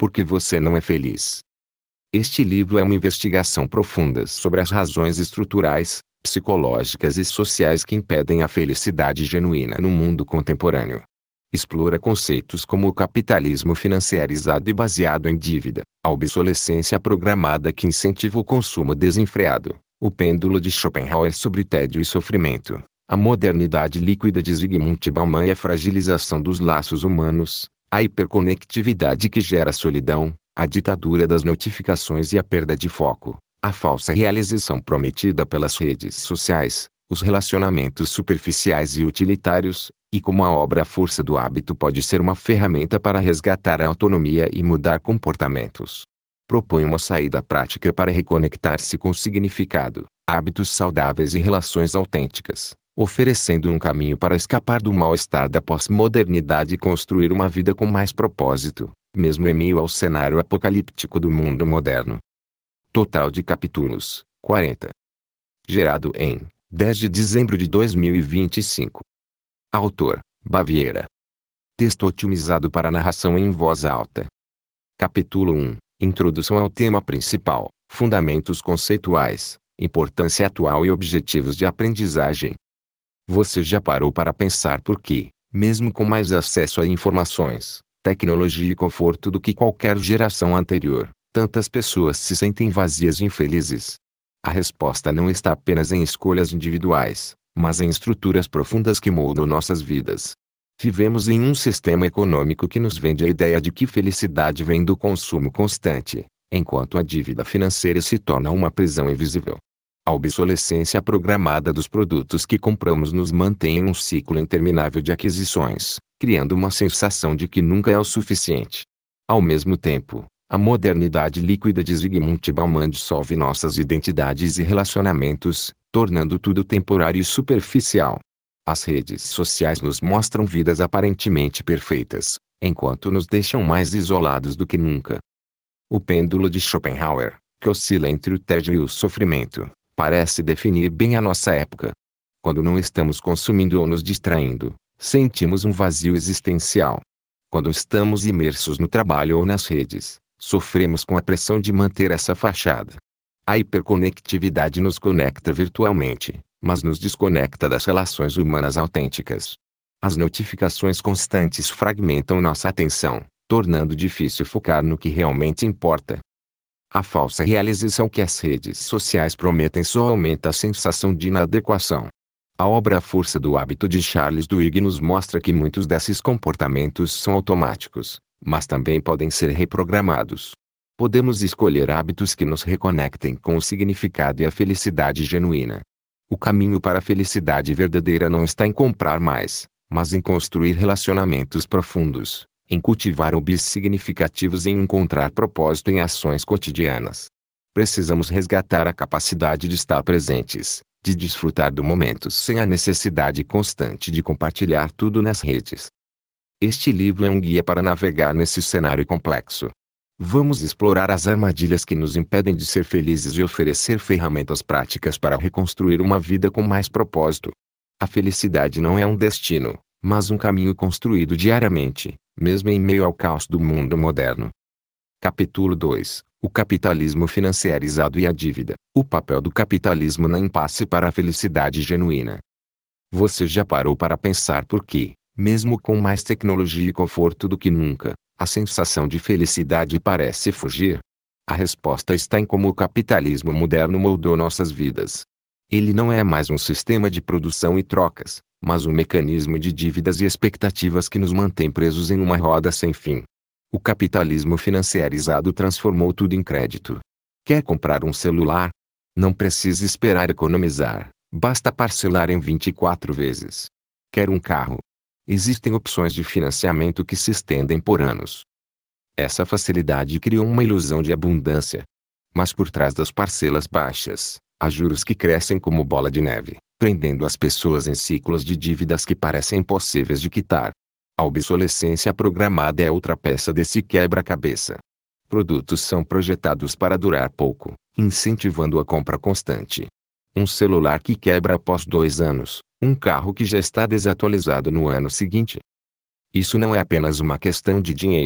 Por que você não é feliz? Este livro é uma investigação profunda sobre as razões estruturais, psicológicas e sociais que impedem a felicidade genuína no mundo contemporâneo. Explora conceitos como o capitalismo financiarizado e baseado em dívida, a obsolescência programada que incentiva o consumo desenfreado, o pêndulo de Schopenhauer sobre tédio e sofrimento, a modernidade líquida de Zygmunt Bauman e a fragilização dos laços humanos, a hiperconectividade que gera solidão, a ditadura das notificações e a perda de foco, a falsa realização prometida pelas redes sociais, os relacionamentos superficiais e utilitários, e como a obra A Força do Hábito pode ser uma ferramenta para resgatar a autonomia e mudar comportamentos. Propõe uma saída prática para reconectar-se com significado, hábitos saudáveis e relações autênticas, oferecendo um caminho para escapar do mal-estar da pós-modernidade e construir uma vida com mais propósito, mesmo em meio ao cenário apocalíptico do mundo moderno. Total de capítulos, 40. Gerado em 10 de dezembro de 2025. Autor, Baviera. Texto otimizado para narração em voz alta. Capítulo 1. Introdução ao tema principal, fundamentos conceituais, importância atual e objetivos de aprendizagem. Você já parou para pensar por que, mesmo com mais acesso a informações, tecnologia e conforto do que qualquer geração anterior, tantas pessoas se sentem vazias e infelizes? A resposta não está apenas em escolhas individuais, mas em estruturas profundas que moldam nossas vidas. Vivemos em um sistema econômico que nos vende a ideia de que felicidade vem do consumo constante, enquanto a dívida financeira se torna uma prisão invisível. A obsolescência programada dos produtos que compramos nos mantém em um ciclo interminável de aquisições, criando uma sensação de que nunca é o suficiente. Ao mesmo tempo, a modernidade líquida de Zygmunt Bauman dissolve nossas identidades e relacionamentos, tornando tudo temporário e superficial. As redes sociais nos mostram vidas aparentemente perfeitas, enquanto nos deixam mais isolados do que nunca. O pêndulo de Schopenhauer, que oscila entre o tédio e o sofrimento, parece definir bem a nossa época. Quando não estamos consumindo ou nos distraindo, sentimos um vazio existencial. Quando estamos imersos no trabalho ou nas redes, sofremos com a pressão de manter essa fachada. A hiperconectividade nos conecta virtualmente, mas nos desconecta das relações humanas autênticas. As notificações constantes fragmentam nossa atenção, tornando difícil focar no que realmente importa. A falsa realização que as redes sociais prometem só aumenta a sensação de inadequação. A obra A Força do Hábito de Charles Duhigg nos mostra que muitos desses comportamentos são automáticos, mas também podem ser reprogramados. Podemos escolher hábitos que nos reconectem com o significado e a felicidade genuína. O caminho para a felicidade verdadeira não está em comprar mais, mas em construir relacionamentos profundos, em cultivar hobbies significativos e em encontrar propósito em ações cotidianas. Precisamos resgatar a capacidade de estar presentes, de desfrutar do momento sem a necessidade constante de compartilhar tudo nas redes. Este livro é um guia para navegar nesse cenário complexo. Vamos explorar as armadilhas que nos impedem de ser felizes e oferecer ferramentas práticas para reconstruir uma vida com mais propósito. A felicidade não é um destino, mas um caminho construído diariamente, mesmo em meio ao caos do mundo moderno. Capítulo 2. O capitalismo financiarizado e a dívida. O papel do capitalismo na impasse para a felicidade genuína. Você já parou para pensar por que, mesmo com mais tecnologia e conforto do que nunca, a sensação de felicidade parece fugir? A resposta está em como o capitalismo moderno moldou nossas vidas. Ele não é mais um sistema de produção e trocas, mas um mecanismo de dívidas e expectativas que nos mantém presos em uma roda sem fim. O capitalismo financiarizado transformou tudo em crédito. Quer comprar um celular? Não precisa esperar economizar, basta parcelar em 24 vezes. Quer um carro? Existem opções de financiamento que se estendem por anos. Essa facilidade criou uma ilusão de abundância. Mas por trás das parcelas baixas, há juros que crescem como bola de neve, prendendo as pessoas em ciclos de dívidas que parecem impossíveis de quitar. A obsolescência programada é outra peça desse quebra-cabeça. Produtos são projetados para durar pouco, incentivando a compra constante. Um celular que quebra após 2 anos, um carro que já está desatualizado no ano seguinte. Isso não é apenas uma questão de dinheiro,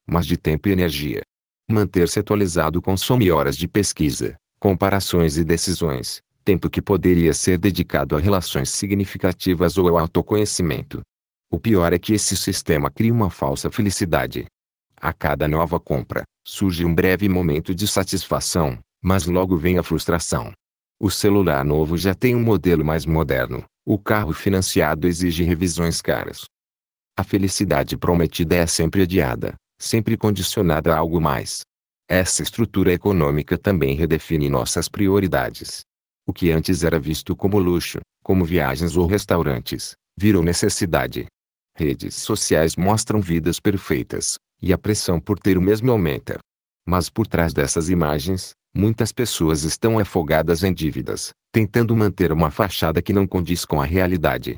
mas de tempo e energia. Manter-se atualizado consome horas de pesquisa, comparações e decisões, tempo que poderia ser dedicado a relações significativas ou ao autoconhecimento. O pior é que esse sistema cria uma falsa felicidade. A cada nova compra, surge um breve momento de satisfação, mas logo vem a frustração. O celular novo já tem um modelo mais moderno, o carro financiado exige revisões caras. A felicidade prometida é sempre adiada, sempre condicionada a algo mais. Essa estrutura econômica também redefine nossas prioridades. O que antes era visto como luxo, como viagens ou restaurantes, virou necessidade. Redes sociais mostram vidas perfeitas, e a pressão por ter o mesmo aumenta. Mas por trás dessas imagens, muitas pessoas estão afogadas em dívidas, tentando manter uma fachada que não condiz com a realidade.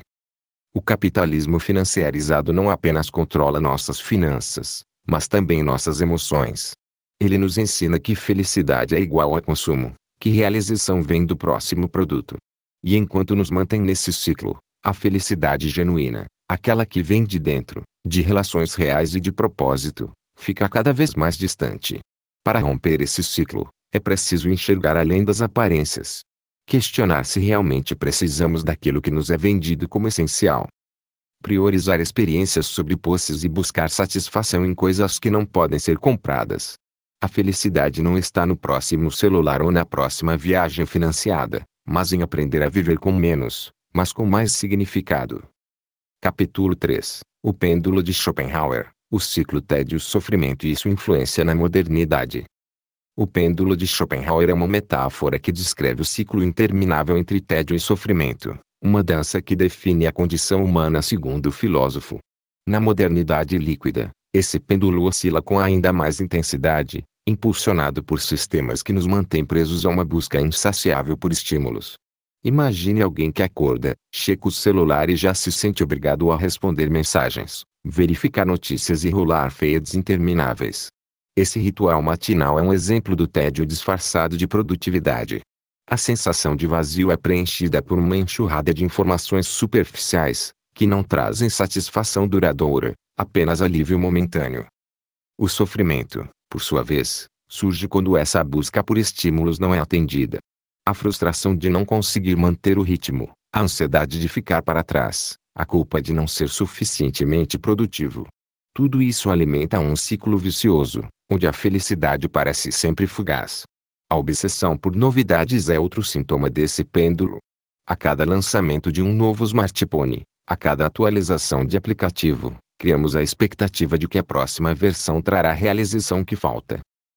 O capitalismo financiarizado não apenas controla nossas finanças, mas também nossas emoções. Ele nos ensina que felicidade é igual a consumo, que realização vem do próximo produto. E enquanto nos mantém nesse ciclo, a felicidade genuína, aquela que vem de dentro, de relações reais e de propósito, fica cada vez mais distante. Para romper esse ciclo, é preciso enxergar além das aparências. Questionar se realmente precisamos daquilo que nos é vendido como essencial. Priorizar experiências sobre posses e buscar satisfação em coisas que não podem ser compradas. A felicidade não está no próximo celular ou na próxima viagem financiada, mas em aprender a viver com menos, mas com mais significado. Capítulo 3. O pêndulo de Schopenhauer, o ciclo tédio-sofrimento e sua influência na modernidade. O pêndulo de Schopenhauer é uma metáfora que descreve o ciclo interminável entre tédio e sofrimento, uma dança que define a condição humana segundo o filósofo. Na modernidade líquida, esse pêndulo oscila com ainda mais intensidade, impulsionado por sistemas que nos mantêm presos a uma busca insaciável por estímulos. Imagine alguém que acorda, checa o celular e já se sente obrigado a responder mensagens, verificar notícias e rolar feeds intermináveis. Esse ritual matinal é um exemplo do tédio disfarçado de produtividade. A sensação de vazio é preenchida por uma enxurrada de informações superficiais, que não trazem satisfação duradoura, apenas alívio momentâneo. O sofrimento, por sua vez, surge quando essa busca por estímulos não é atendida. A frustração de não conseguir manter o ritmo, a ansiedade de ficar para trás, a culpa de não ser suficientemente produtivo. Tudo isso alimenta um ciclo vicioso, onde a felicidade parece sempre fugaz. A obsessão por novidades é outro sintoma desse pêndulo. A cada lançamento de um novo smartphone, a cada atualização de aplicativo, criamos a expectativa de que a próxima versão trará a realização que falta.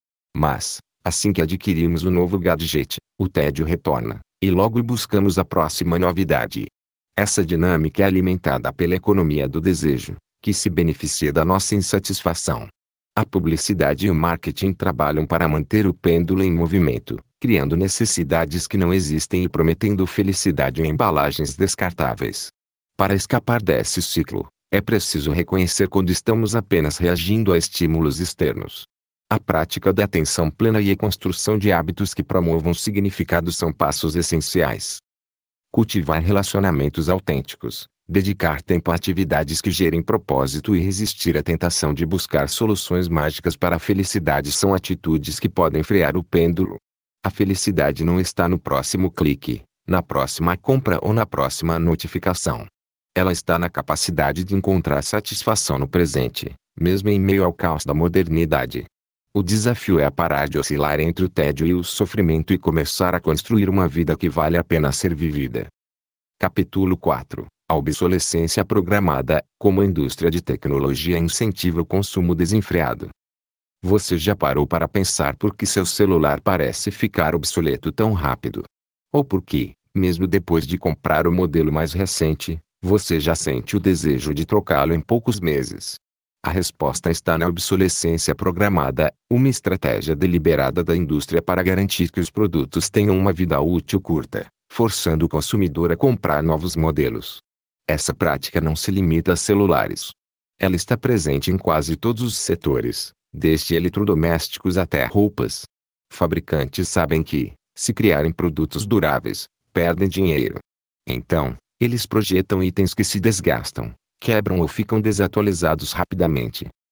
Mas, assim que adquirimos o novo gadget, o tédio retorna, e logo buscamos a próxima novidade. Essa dinâmica é alimentada pela economia do desejo, que se beneficia da nossa insatisfação. A publicidade e o marketing trabalham para manter o pêndulo em movimento, criando necessidades que não existem e prometendo felicidade em embalagens descartáveis. Para escapar desse ciclo, é preciso reconhecer quando estamos apenas reagindo a estímulos externos. A prática da atenção plena e a construção de hábitos que promovam significado são passos essenciais. Cultivar relacionamentos autênticos, dedicar tempo a atividades que gerem propósito e resistir à tentação de buscar soluções mágicas para a felicidade são atitudes que podem frear o pêndulo. A felicidade não está no próximo clique, na próxima compra ou na próxima notificação. Ela está na capacidade de encontrar satisfação no presente, mesmo em meio ao caos da modernidade. O desafio é parar de oscilar entre o tédio e o sofrimento e começar a construir uma vida que vale a pena ser vivida. Capítulo 4. A obsolescência programada, como a indústria de tecnologia incentiva o consumo desenfreado. Você já parou para pensar por que seu celular parece ficar obsoleto tão rápido? Ou por que, mesmo depois de comprar o modelo mais recente, você já sente o desejo de trocá-lo em poucos meses? A resposta está na obsolescência programada, uma estratégia deliberada da indústria para garantir que os produtos tenham uma vida útil curta, forçando o consumidor a comprar novos modelos. Essa prática não se limita a celulares. Ela está presente em quase todos os setores, desde eletrodomésticos até roupas. Fabricantes sabem que, se criarem produtos duráveis, perdem dinheiro. Então, eles projetam itens que se desgastam, quebram ou ficam desatualizados rapidamente.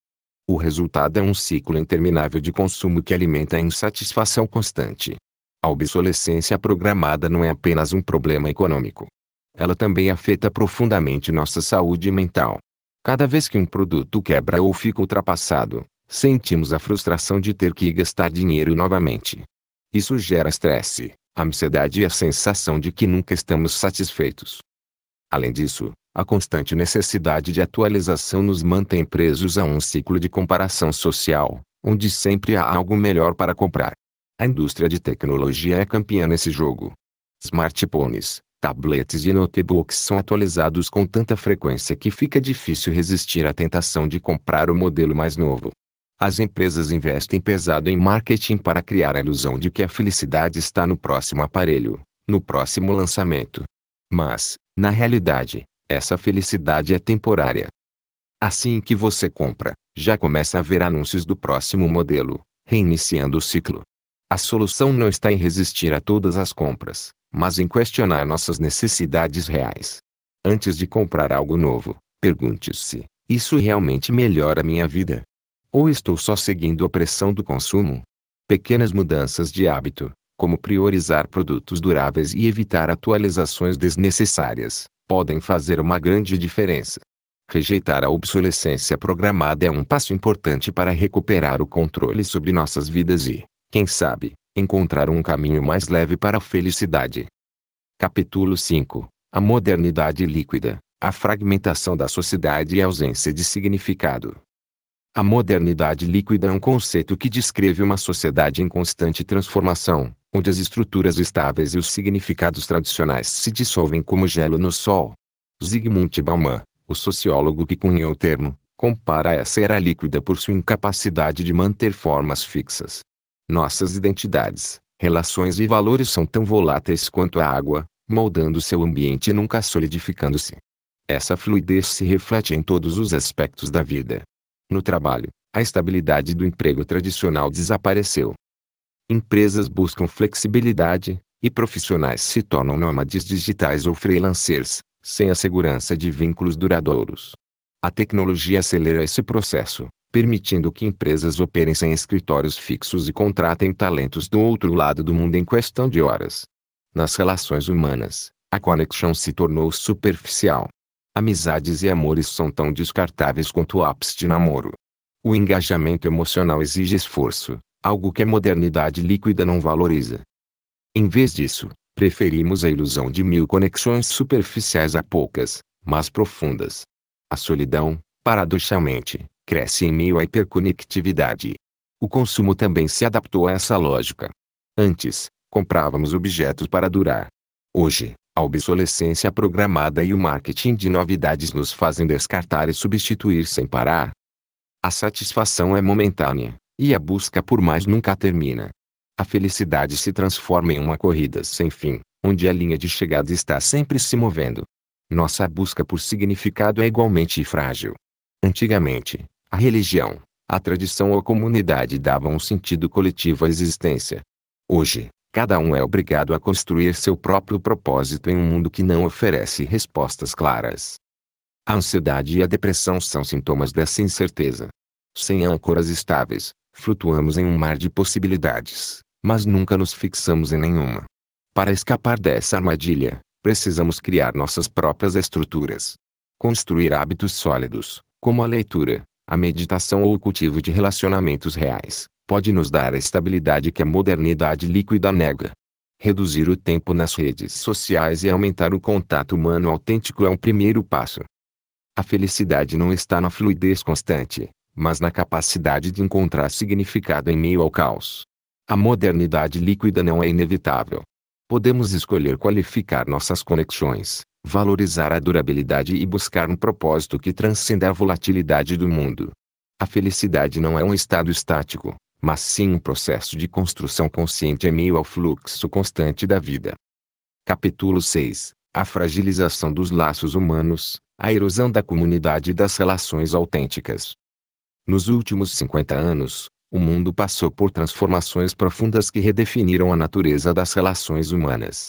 O resultado é um ciclo interminável de consumo que alimenta a insatisfação constante. A obsolescência programada não é apenas um problema econômico. Ela também afeta profundamente nossa saúde mental. Cada vez que um produto quebra ou fica ultrapassado, sentimos a frustração de ter que gastar dinheiro novamente. Isso gera estresse, ansiedade e a sensação de que nunca estamos satisfeitos. Além disso, a constante necessidade de atualização nos mantém presos a um ciclo de comparação social, onde sempre há algo melhor para comprar. A indústria de tecnologia é campeã nesse jogo. Smartphones, tablets e notebooks são atualizados com tanta frequência que fica difícil resistir à tentação de comprar o modelo mais novo. As empresas investem pesado em marketing para criar a ilusão de que a felicidade está no próximo aparelho, no próximo lançamento. Mas, na realidade, essa felicidade é temporária. Assim que você compra, já começa a ver anúncios do próximo modelo, reiniciando o ciclo. A solução não está em resistir a todas as compras, mas em questionar nossas necessidades reais. Antes de comprar algo novo, pergunte-se: isso realmente melhora minha vida? Ou estou só seguindo a pressão do consumo? Pequenas mudanças de hábito, como priorizar produtos duráveis e evitar atualizações desnecessárias, podem fazer uma grande diferença. Rejeitar a obsolescência programada é um passo importante para recuperar o controle sobre nossas vidas e, quem sabe, encontrar um caminho mais leve para a felicidade. Capítulo 5 A modernidade líquida, a fragmentação da sociedade e a ausência de significado. A modernidade líquida é um conceito que descreve uma sociedade em constante transformação, onde as estruturas estáveis e os significados tradicionais se dissolvem como gelo no sol. Zygmunt Bauman, o sociólogo que cunhou o termo, compara essa era líquida por sua incapacidade de manter formas fixas. Nossas identidades, relações e valores são tão voláteis quanto a água, moldando seu ambiente e nunca solidificando-se. Essa fluidez se reflete em todos os aspectos da vida. No trabalho, a estabilidade do emprego tradicional desapareceu. Empresas buscam flexibilidade, e profissionais se tornam nômades digitais ou freelancers, sem a segurança de vínculos duradouros. A tecnologia acelera esse processo, permitindo que empresas operem sem escritórios fixos e contratem talentos do outro lado do mundo em questão de horas. Nas relações humanas, a conexão se tornou superficial. Amizades e amores são tão descartáveis quanto apps de namoro. O engajamento emocional exige esforço, algo que a modernidade líquida não valoriza. Em vez disso, preferimos a ilusão de 1000 conexões superficiais a poucas, mas profundas. A solidão, paradoxalmente, cresce em meio à hiperconectividade. O consumo também se adaptou a essa lógica. Antes, comprávamos objetos para durar. Hoje, a obsolescência programada e o marketing de novidades nos fazem descartar e substituir sem parar. A satisfação é momentânea, e a busca por mais nunca termina. A felicidade se transforma em uma corrida sem fim, onde a linha de chegada está sempre se movendo. Nossa busca por significado é igualmente frágil. Antigamente, a religião, a tradição ou a comunidade davam um sentido coletivo à existência. Hoje, cada um é obrigado a construir seu próprio propósito em um mundo que não oferece respostas claras. A ansiedade e a depressão são sintomas dessa incerteza. Sem âncoras estáveis, flutuamos em um mar de possibilidades, mas nunca nos fixamos em nenhuma. Para escapar dessa armadilha, precisamos criar nossas próprias estruturas. Construir hábitos sólidos, como a leitura, a meditação ou o cultivo de relacionamentos reais, pode nos dar a estabilidade que a modernidade líquida nega. Reduzir o tempo nas redes sociais e aumentar o contato humano autêntico é um primeiro passo. A felicidade não está na fluidez constante, mas na capacidade de encontrar significado em meio ao caos. A modernidade líquida não é inevitável. Podemos escolher qualificar nossas conexões, valorizar a durabilidade e buscar um propósito que transcenda a volatilidade do mundo. A felicidade não é um estado estático, mas sim um processo de construção consciente em meio ao fluxo constante da vida. Capítulo 6 A fragilização dos laços humanos, a erosão da comunidade e das relações autênticas. Nos últimos 50 anos, o mundo passou por transformações profundas que redefiniram a natureza das relações humanas.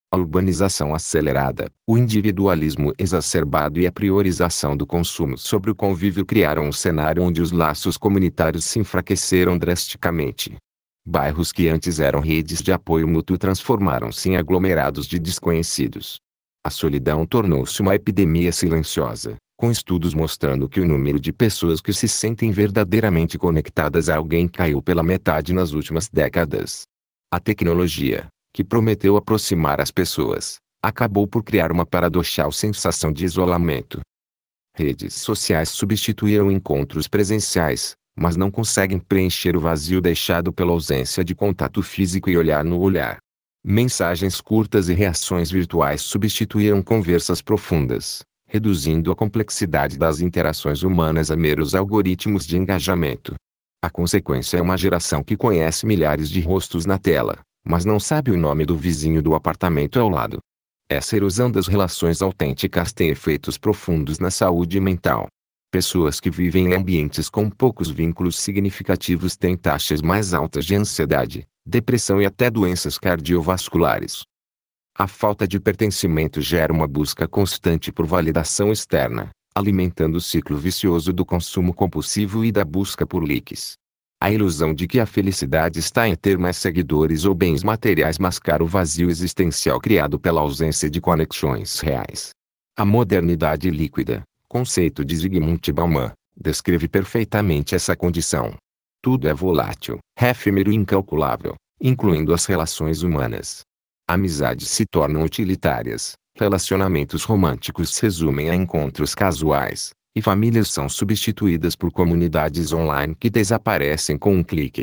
A urbanização acelerada, o individualismo exacerbado e a priorização do consumo sobre o convívio criaram um cenário onde os laços comunitários se enfraqueceram drasticamente. Bairros que antes eram redes de apoio mútuo transformaram-se em aglomerados de desconhecidos. A solidão tornou-se uma epidemia silenciosa, com estudos mostrando que o número de pessoas que se sentem verdadeiramente conectadas a alguém caiu pela metade nas últimas décadas. A tecnologia, que prometeu aproximar as pessoas, acabou por criar uma paradoxal sensação de isolamento. Redes sociais substituíram encontros presenciais, mas não conseguem preencher o vazio deixado pela ausência de contato físico e olhar no olhar. Mensagens curtas e reações virtuais substituíram conversas profundas, reduzindo a complexidade das interações humanas a meros algoritmos de engajamento. A consequência é uma geração que conhece milhares de rostos na tela, mas não sabe o nome do vizinho do apartamento ao lado. Essa erosão das relações autênticas tem efeitos profundos na saúde mental. Pessoas que vivem em ambientes com poucos vínculos significativos têm taxas mais altas de ansiedade, depressão e até doenças cardiovasculares. A falta de pertencimento gera uma busca constante por validação externa, alimentando o ciclo vicioso do consumo compulsivo e da busca por likes. A ilusão de que a felicidade está em ter mais seguidores ou bens materiais mascara o vazio existencial criado pela ausência de conexões reais. A modernidade líquida, conceito de Zygmunt Bauman, descreve perfeitamente essa condição. Tudo é volátil, efêmero e incalculável, incluindo as relações humanas. Amizades se tornam utilitárias, relacionamentos românticos se resumem a encontros casuais, e famílias são substituídas por comunidades online que desaparecem com um clique.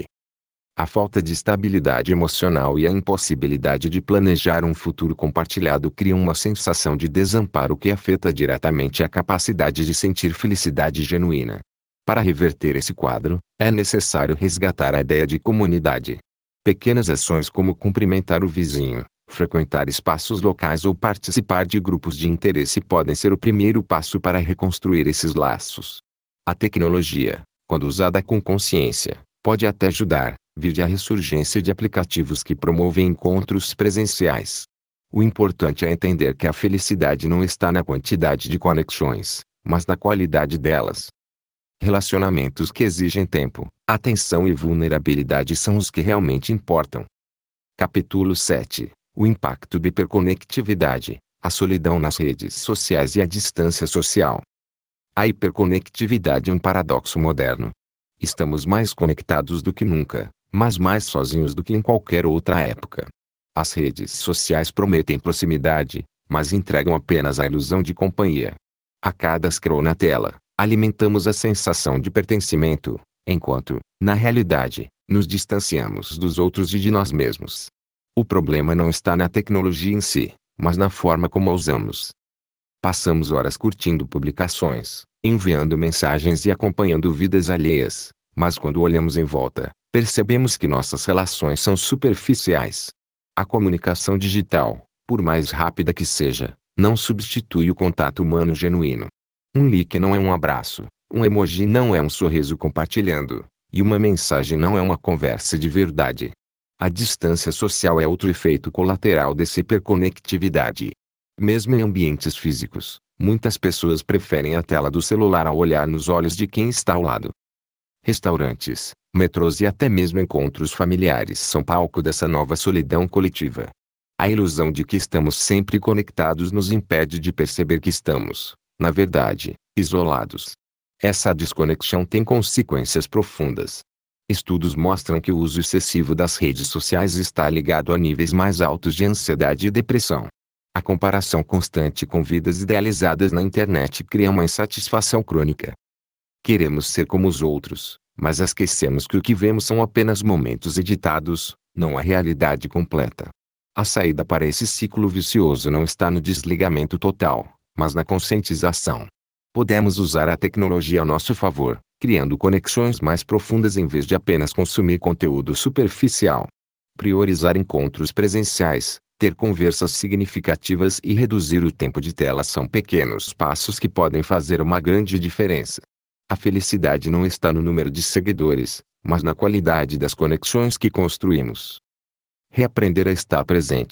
A falta de estabilidade emocional e a impossibilidade de planejar um futuro compartilhado criam uma sensação de desamparo que afeta diretamente a capacidade de sentir felicidade genuína. Para reverter esse quadro, é necessário resgatar a ideia de comunidade. Pequenas ações como cumprimentar o vizinho, frequentar espaços locais ou participar de grupos de interesse podem ser o primeiro passo para reconstruir esses laços. A tecnologia, quando usada com consciência, pode até ajudar, vide a ressurgência de aplicativos que promovem encontros presenciais. O importante é entender que a felicidade não está na quantidade de conexões, mas na qualidade delas. Relacionamentos que exigem tempo, atenção e vulnerabilidade são os que realmente importam. Capítulo 7. O impacto da hiperconectividade, a solidão nas redes sociais e a distância social. A hiperconectividade é um paradoxo moderno. Estamos mais conectados do que nunca, mas mais sozinhos do que em qualquer outra época. As redes sociais prometem proximidade, mas entregam apenas a ilusão de companhia. A cada scroll na tela, alimentamos a sensação de pertencimento, enquanto, na realidade, nos distanciamos dos outros e de nós mesmos. O problema não está na tecnologia em si, mas na forma como a usamos. Passamos horas curtindo publicações, enviando mensagens e acompanhando vidas alheias, mas quando olhamos em volta, percebemos que nossas relações são superficiais. A comunicação digital, por mais rápida que seja, não substitui o contato humano genuíno. Um like não é um abraço, um emoji não é um sorriso compartilhando, e uma mensagem não é uma conversa de verdade. A distância social é outro efeito colateral dessa hiperconectividade. Mesmo em ambientes físicos, muitas pessoas preferem a tela do celular ao olhar nos olhos de quem está ao lado. Restaurantes, metrôs e até mesmo encontros familiares são palco dessa nova solidão coletiva. A ilusão de que estamos sempre conectados nos impede de perceber que estamos, na verdade, isolados. Essa desconexão tem consequências profundas. Estudos mostram que o uso excessivo das redes sociais está ligado a níveis mais altos de ansiedade e depressão. A comparação constante com vidas idealizadas na internet cria uma insatisfação crônica. Queremos ser como os outros, mas esquecemos que o que vemos são apenas momentos editados, não a realidade completa. A saída para esse ciclo vicioso não está no desligamento total, mas na conscientização. Podemos usar a tecnologia a nosso favor, criando conexões mais profundas em vez de apenas consumir conteúdo superficial. Priorizar encontros presenciais, ter conversas significativas e reduzir o tempo de tela são pequenos passos que podem fazer uma grande diferença. A felicidade não está no número de seguidores, mas na qualidade das conexões que construímos. Reaprender a estar presente,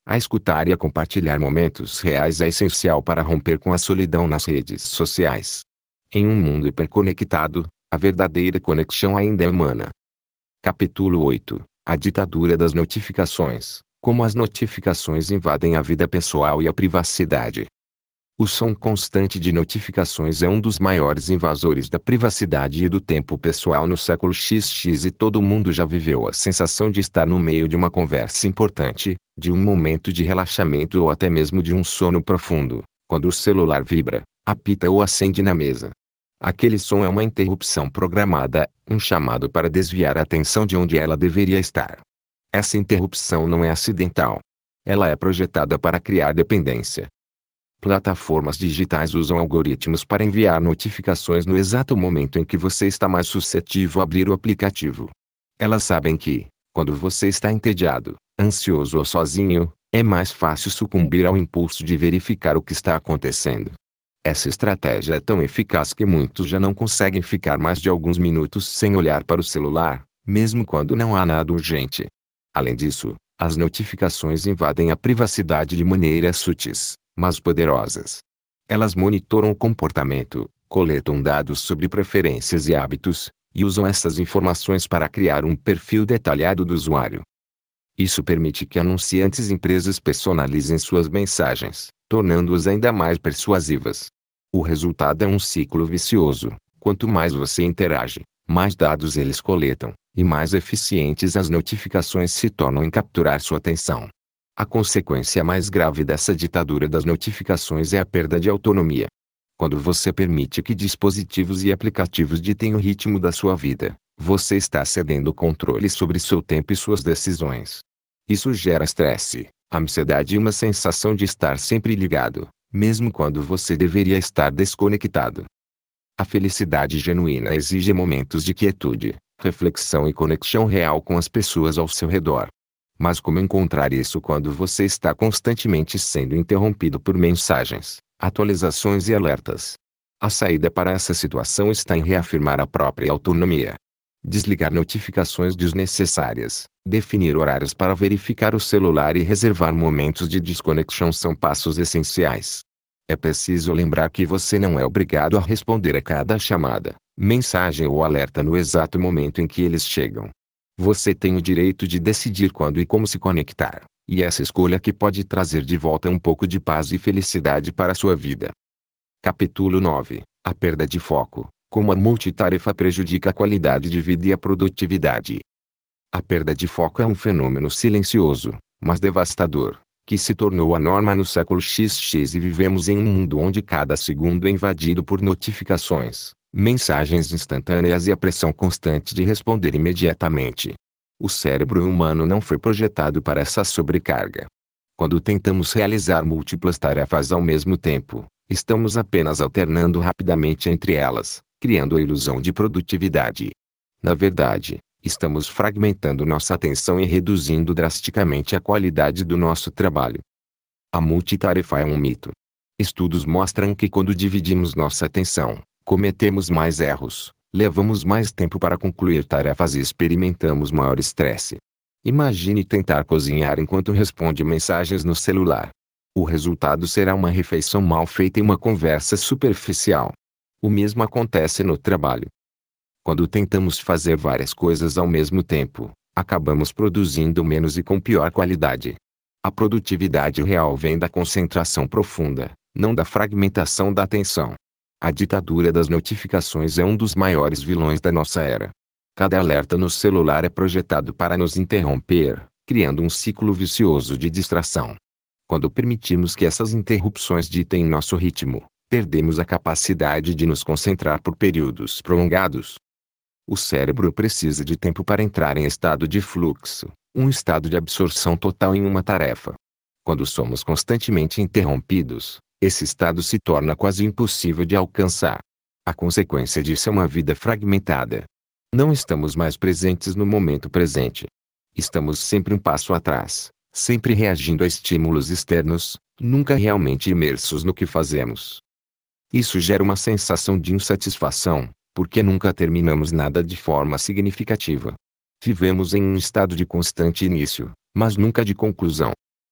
A escutar e a compartilhar momentos reais é essencial para romper com a solidão nas redes sociais. Em um mundo hiperconectado, a verdadeira conexão ainda é humana. Capítulo 8. A ditadura das notificações. Como as notificações invadem a vida pessoal e a privacidade. O som constante de notificações é um dos maiores invasores da privacidade e do tempo pessoal no século XX, e todo mundo já viveu a sensação de estar no meio de uma conversa importante, de um momento de relaxamento ou até mesmo de um sono profundo, quando o celular vibra, apita ou acende na mesa. Aquele som é uma interrupção programada, um chamado para desviar a atenção de onde ela deveria estar. Essa interrupção não é acidental. Ela é projetada para criar dependência. Plataformas digitais usam algoritmos para enviar notificações no exato momento em que você está mais suscetível a abrir o aplicativo. Elas sabem que, quando você está entediado, ansioso ou sozinho, é mais fácil sucumbir ao impulso de verificar o que está acontecendo. Essa estratégia é tão eficaz que muitos já não conseguem ficar mais de alguns minutos sem olhar para o celular, mesmo quando não há nada urgente. Além disso, as notificações invadem a privacidade de maneiras sutis, mas poderosas. Elas monitoram o comportamento, coletam dados sobre preferências e hábitos, e usam essas informações para criar um perfil detalhado do usuário. Isso permite que anunciantes e empresas personalizem suas mensagens, tornando-as ainda mais persuasivas. O resultado é um ciclo vicioso. Quanto mais você interage, mais dados eles coletam, e mais eficientes as notificações se tornam em capturar sua atenção. A consequência mais grave dessa ditadura das notificações é a perda de autonomia. Quando você permite que dispositivos e aplicativos ditem o ritmo da sua vida, você está cedendo o controle sobre seu tempo e suas decisões. Isso gera estresse, ansiedade e uma sensação de estar sempre ligado, mesmo quando você deveria estar desconectado. A felicidade genuína exige momentos de quietude, reflexão e conexão real com as pessoas ao seu redor. Mas como encontrar isso quando você está constantemente sendo interrompido por mensagens, atualizações e alertas? A saída para essa situação está em reafirmar a própria autonomia. Desligar notificações desnecessárias, definir horários para verificar o celular e reservar momentos de desconexão são passos essenciais. É preciso lembrar que você não é obrigado a responder a cada chamada, mensagem ou alerta no exato momento em que eles chegam. Você tem o direito de decidir quando e como se conectar, e essa escolha que pode trazer de volta um pouco de paz e felicidade para a sua vida. Capítulo 9. A perda de foco. Como a multitarefa prejudica a qualidade de vida e a produtividade. A perda de foco é um fenômeno silencioso, mas devastador, que se tornou a norma no século XX, e vivemos em um mundo onde cada segundo é invadido por notificações, mensagens instantâneas e a pressão constante de responder imediatamente. O cérebro humano não foi projetado para essa sobrecarga. Quando tentamos realizar múltiplas tarefas ao mesmo tempo, estamos apenas alternando rapidamente entre elas, criando a ilusão de produtividade. Na verdade, estamos fragmentando nossa atenção e reduzindo drasticamente a qualidade do nosso trabalho. A multitarefa é um mito. Estudos mostram que quando dividimos nossa atenção, cometemos mais erros, levamos mais tempo para concluir tarefas e experimentamos maior estresse. Imagine tentar cozinhar enquanto responde mensagens no celular. O resultado será uma refeição mal feita e uma conversa superficial. O mesmo acontece no trabalho. Quando tentamos fazer várias coisas ao mesmo tempo, acabamos produzindo menos e com pior qualidade. A produtividade real vem da concentração profunda, não da fragmentação da atenção. A ditadura das notificações é um dos maiores vilões da nossa era. Cada alerta no celular é projetado para nos interromper, criando um ciclo vicioso de distração. Quando permitimos que essas interrupções ditem nosso ritmo, perdemos a capacidade de nos concentrar por períodos prolongados. O cérebro precisa de tempo para entrar em estado de fluxo, um estado de absorção total em uma tarefa. Quando somos constantemente interrompidos, esse estado se torna quase impossível de alcançar. A consequência disso é uma vida fragmentada. Não estamos mais presentes no momento presente. Estamos sempre um passo atrás, sempre reagindo a estímulos externos, nunca realmente imersos no que fazemos. Isso gera uma sensação de insatisfação, porque nunca terminamos nada de forma significativa. Vivemos em um estado de constante início, mas nunca de conclusão.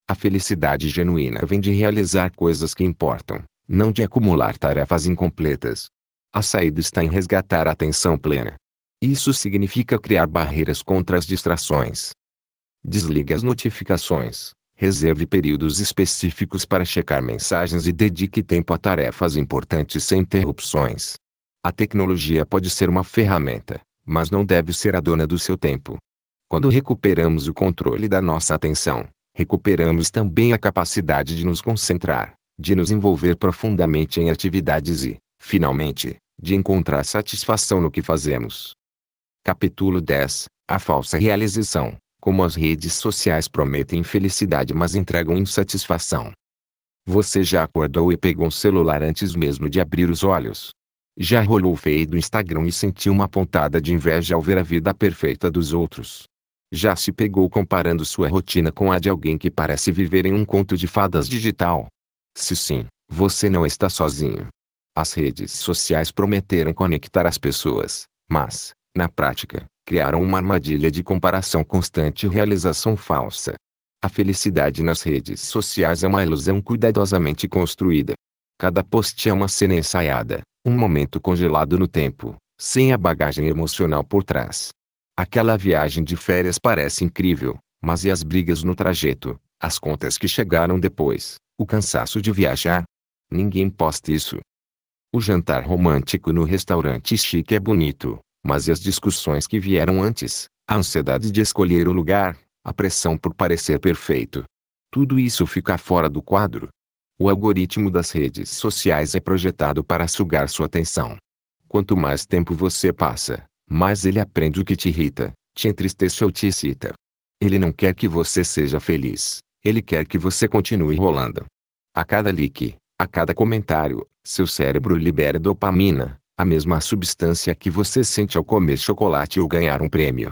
A felicidade genuína vem de realizar coisas que importam, não de acumular tarefas incompletas. A saída está em resgatar a atenção plena. Isso significa criar barreiras contra as distrações. Desligue as notificações, reserve períodos específicos para checar mensagens e dedique tempo a tarefas importantes sem interrupções. A tecnologia pode ser uma ferramenta, mas não deve ser a dona do seu tempo. Quando recuperamos o controle da nossa atenção, recuperamos também a capacidade de nos concentrar, de nos envolver profundamente em atividades e, finalmente, de encontrar satisfação no que fazemos. Capítulo 10 – A falsa realização. Como as redes sociais prometem felicidade mas entregam insatisfação. Você já acordou e pegou um celular antes mesmo de abrir os olhos? Já rolou o feed do Instagram e sentiu uma pontada de inveja ao ver a vida perfeita dos outros? Já se pegou comparando sua rotina com a de alguém que parece viver em um conto de fadas digital? Se sim, você não está sozinho. As redes sociais prometeram conectar as pessoas, mas, na prática, criaram uma armadilha de comparação constante e realização falsa. A felicidade nas redes sociais é uma ilusão cuidadosamente construída. Cada post é uma cena ensaiada, um momento congelado no tempo, sem a bagagem emocional por trás. Aquela viagem de férias parece incrível, mas e as brigas no trajeto, as contas que chegaram depois, o cansaço de viajar? Ninguém posta isso. O jantar romântico no restaurante chique é bonito, mas e as discussões que vieram antes, a ansiedade de escolher o lugar, a pressão por parecer perfeito? Tudo isso fica fora do quadro. O algoritmo das redes sociais é projetado para sugar sua atenção. Quanto mais tempo você passa, mais ele aprende o que te irrita, te entristece ou te excita. Ele não quer que você seja feliz, ele quer que você continue rolando. A cada like, a cada comentário, seu cérebro libera dopamina, a mesma substância que você sente ao comer chocolate ou ganhar um prêmio.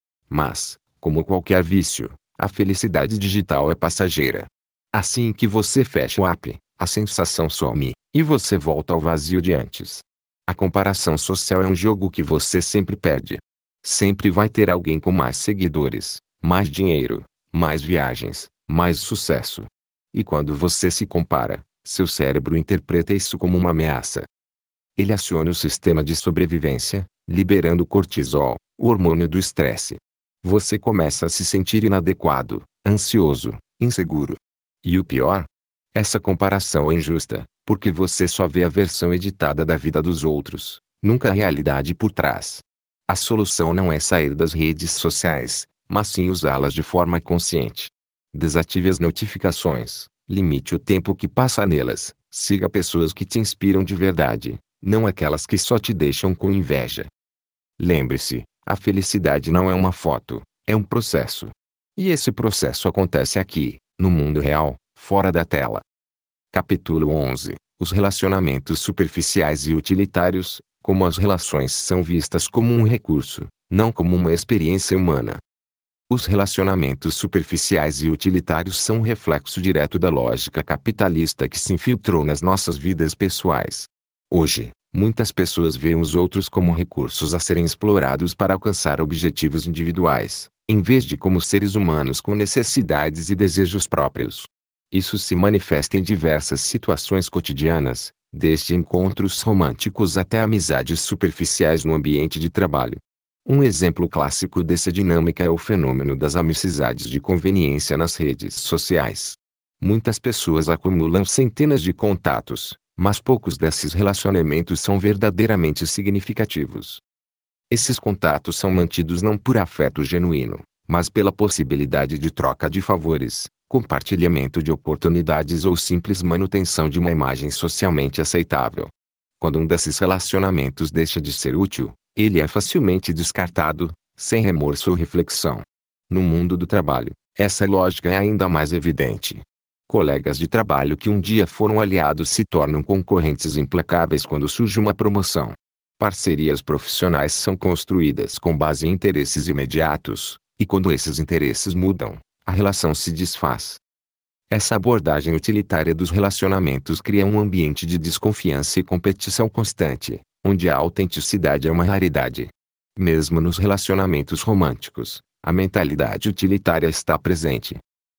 Mas, como qualquer vício, a felicidade digital é passageira. Assim que você fecha o app, a sensação some, e você volta ao vazio de antes. A comparação social é um jogo que você sempre perde. Sempre vai ter alguém com mais seguidores, mais dinheiro, mais viagens, mais sucesso. E quando você se compara, seu cérebro interpreta isso como uma ameaça. Ele aciona o sistema de sobrevivência, liberando cortisol, o hormônio do estresse. Você começa a se sentir inadequado, ansioso, inseguro. E o pior? Essa comparação é injusta, porque você só vê a versão editada da vida dos outros, nunca a realidade por trás. A solução não é sair das redes sociais, mas sim usá-las de forma consciente. Desative as notificações, limite o tempo que passa nelas, siga pessoas que te inspiram de verdade, não aquelas que só te deixam com inveja. Lembre-se, a felicidade não é uma foto, é um processo. E esse processo acontece aqui, no mundo real, fora da tela. Capítulo 11 – Os relacionamentos superficiais e utilitários. Como as relações são vistas como um recurso, não como uma experiência humana. Os relacionamentos superficiais e utilitários são um reflexo direto da lógica capitalista que se infiltrou nas nossas vidas pessoais. Hoje, muitas pessoas veem os outros como recursos a serem explorados para alcançar objetivos individuais, em vez de como seres humanos com necessidades e desejos próprios. Isso se manifesta em diversas situações cotidianas, desde encontros românticos até amizades superficiais no ambiente de trabalho. Um exemplo clássico dessa dinâmica é o fenômeno das amizades de conveniência nas redes sociais. Muitas pessoas acumulam centenas de contatos, mas poucos desses relacionamentos são verdadeiramente significativos. Esses contatos são mantidos não por afeto genuíno, mas pela possibilidade de troca de favores, compartilhamento de oportunidades ou simples manutenção de uma imagem socialmente aceitável. Quando um desses relacionamentos deixa de ser útil, ele é facilmente descartado, sem remorso ou reflexão. No mundo do trabalho, essa lógica é ainda mais evidente. Colegas de trabalho que um dia foram aliados se tornam concorrentes implacáveis quando surge uma promoção. Parcerias profissionais são construídas com base em interesses imediatos, e quando esses interesses mudam, a relação se desfaz. Essa abordagem utilitária dos relacionamentos cria um ambiente de desconfiança e competição constante, onde a autenticidade é uma raridade. Mesmo nos relacionamentos românticos, a mentalidade utilitária está presente.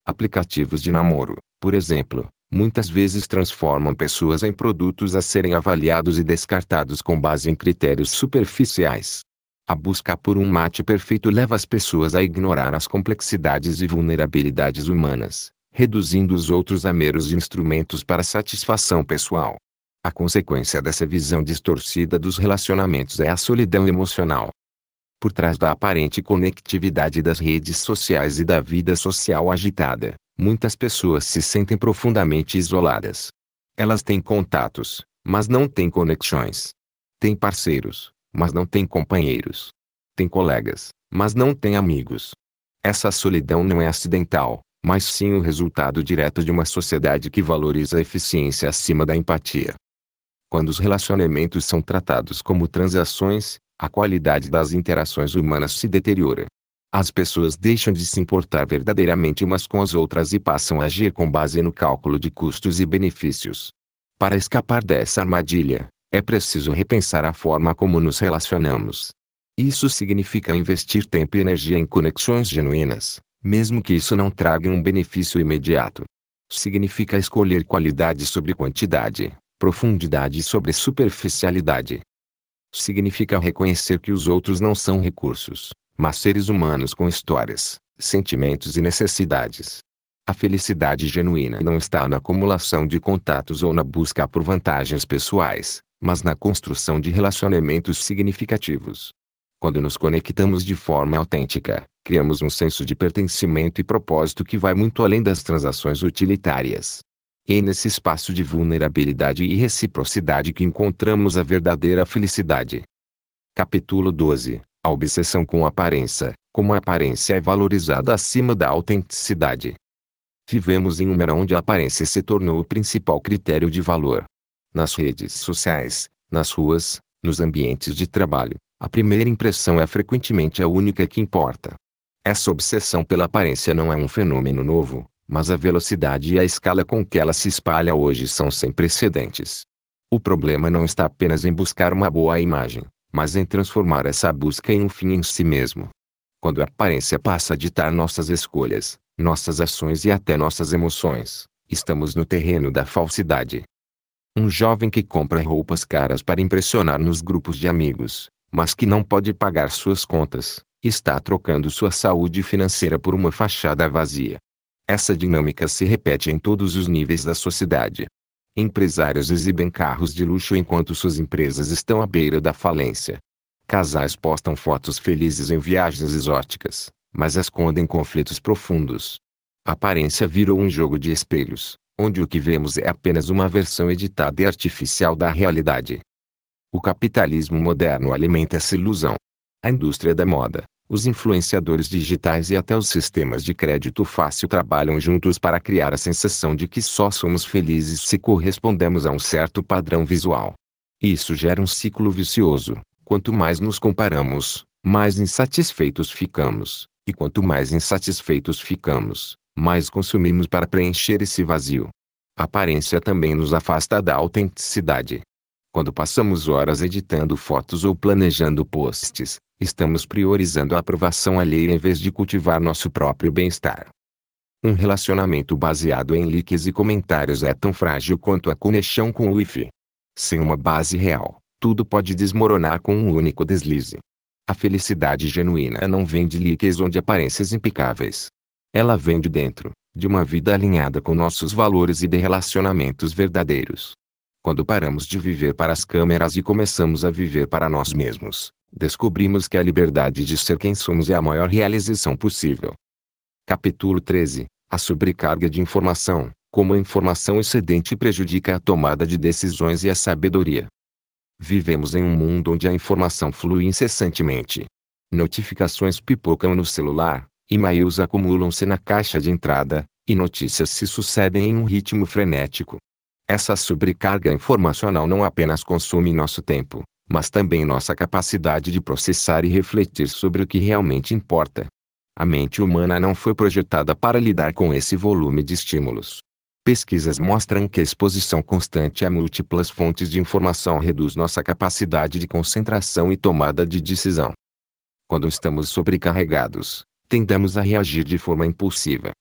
Aplicativos de namoro, por exemplo, muitas vezes transformam pessoas em produtos a serem avaliados e descartados com base em critérios superficiais. A busca por um match perfeito leva as pessoas a ignorar as complexidades e vulnerabilidades humanas, reduzindo os outros a meros instrumentos para satisfação pessoal. A consequência dessa visão distorcida dos relacionamentos é a solidão emocional. Por trás da aparente conectividade das redes sociais e da vida social agitada, muitas pessoas se sentem profundamente isoladas. Elas têm contatos, mas não têm conexões. Têm parceiros, mas não têm companheiros. Têm colegas, mas não têm amigos. Essa solidão não é acidental, mas sim o resultado direto de uma sociedade que valoriza a eficiência acima da empatia. Quando os relacionamentos são tratados como transações, a qualidade das interações humanas se deteriora. As pessoas deixam de se importar verdadeiramente umas com as outras e passam a agir com base no cálculo de custos e benefícios. Para escapar dessa armadilha, é preciso repensar a forma como nos relacionamos. Isso significa investir tempo e energia em conexões genuínas, mesmo que isso não traga um benefício imediato. Significa escolher qualidade sobre quantidade, profundidade sobre superficialidade. Significa reconhecer que os outros não são recursos, mas seres humanos com histórias, sentimentos e necessidades. A felicidade genuína não está na acumulação de contatos ou na busca por vantagens pessoais, mas na construção de relacionamentos significativos. Quando nos conectamos de forma autêntica, criamos um senso de pertencimento e propósito que vai muito além das transações utilitárias. É nesse espaço de vulnerabilidade e reciprocidade que encontramos a verdadeira felicidade. Capítulo 12. A obsessão com a aparência, como a aparência é valorizada acima da autenticidade. Vivemos em uma era onde a aparência se tornou o principal critério de valor. Nas redes sociais, nas ruas, nos ambientes de trabalho, a primeira impressão é frequentemente a única que importa. Essa obsessão pela aparência não é um fenômeno novo, mas a velocidade e a escala com que ela se espalha hoje são sem precedentes. O problema não está apenas em buscar uma boa imagem, mas em transformar essa busca em um fim em si mesmo. Quando a aparência passa a ditar nossas escolhas, nossas ações e até nossas emoções, estamos no terreno da falsidade. Um jovem que compra roupas caras para impressionar nos grupos de amigos, mas que não pode pagar suas contas, está trocando sua saúde financeira por uma fachada vazia. Essa dinâmica se repete em todos os níveis da sociedade. Empresários exibem carros de luxo enquanto suas empresas estão à beira da falência. Casais postam fotos felizes em viagens exóticas, mas escondem conflitos profundos. A aparência virou um jogo de espelhos, onde o que vemos é apenas uma versão editada e artificial da realidade. O capitalismo moderno alimenta essa ilusão. A indústria da moda, os influenciadores digitais e até os sistemas de crédito fácil trabalham juntos para criar a sensação de que só somos felizes se correspondemos a um certo padrão visual. Isso gera um ciclo vicioso. Quanto mais nos comparamos, mais insatisfeitos ficamos, e quanto mais insatisfeitos ficamos, mais consumimos para preencher esse vazio. A aparência também nos afasta da autenticidade. Quando passamos horas editando fotos ou planejando posts, estamos priorizando a aprovação alheia em vez de cultivar nosso próprio bem-estar. Um relacionamento baseado em likes e comentários é tão frágil quanto a conexão com o Wi-Fi. Sem uma base real, tudo pode desmoronar com um único deslize. A felicidade genuína não vem de likes ou de aparências impecáveis. Ela vem de dentro, de uma vida alinhada com nossos valores e de relacionamentos verdadeiros. Quando paramos de viver para as câmeras e começamos a viver para nós mesmos, descobrimos que a liberdade de ser quem somos é a maior realização possível. Capítulo 13. A sobrecarga de informação, como a informação excedente prejudica a tomada de decisões e a sabedoria. Vivemos em um mundo onde a informação flui incessantemente. Notificações pipocam no celular, e-mails acumulam-se na caixa de entrada, e notícias se sucedem em um ritmo frenético. Essa sobrecarga informacional não apenas consome nosso tempo, mas também nossa capacidade de processar e refletir sobre o que realmente importa. A mente humana não foi projetada para lidar com esse volume de estímulos. Pesquisas mostram que a exposição constante a múltiplas fontes de informação reduz nossa capacidade de concentração e tomada de decisão. Quando estamos sobrecarregados, tendemos a reagir de forma impulsiva,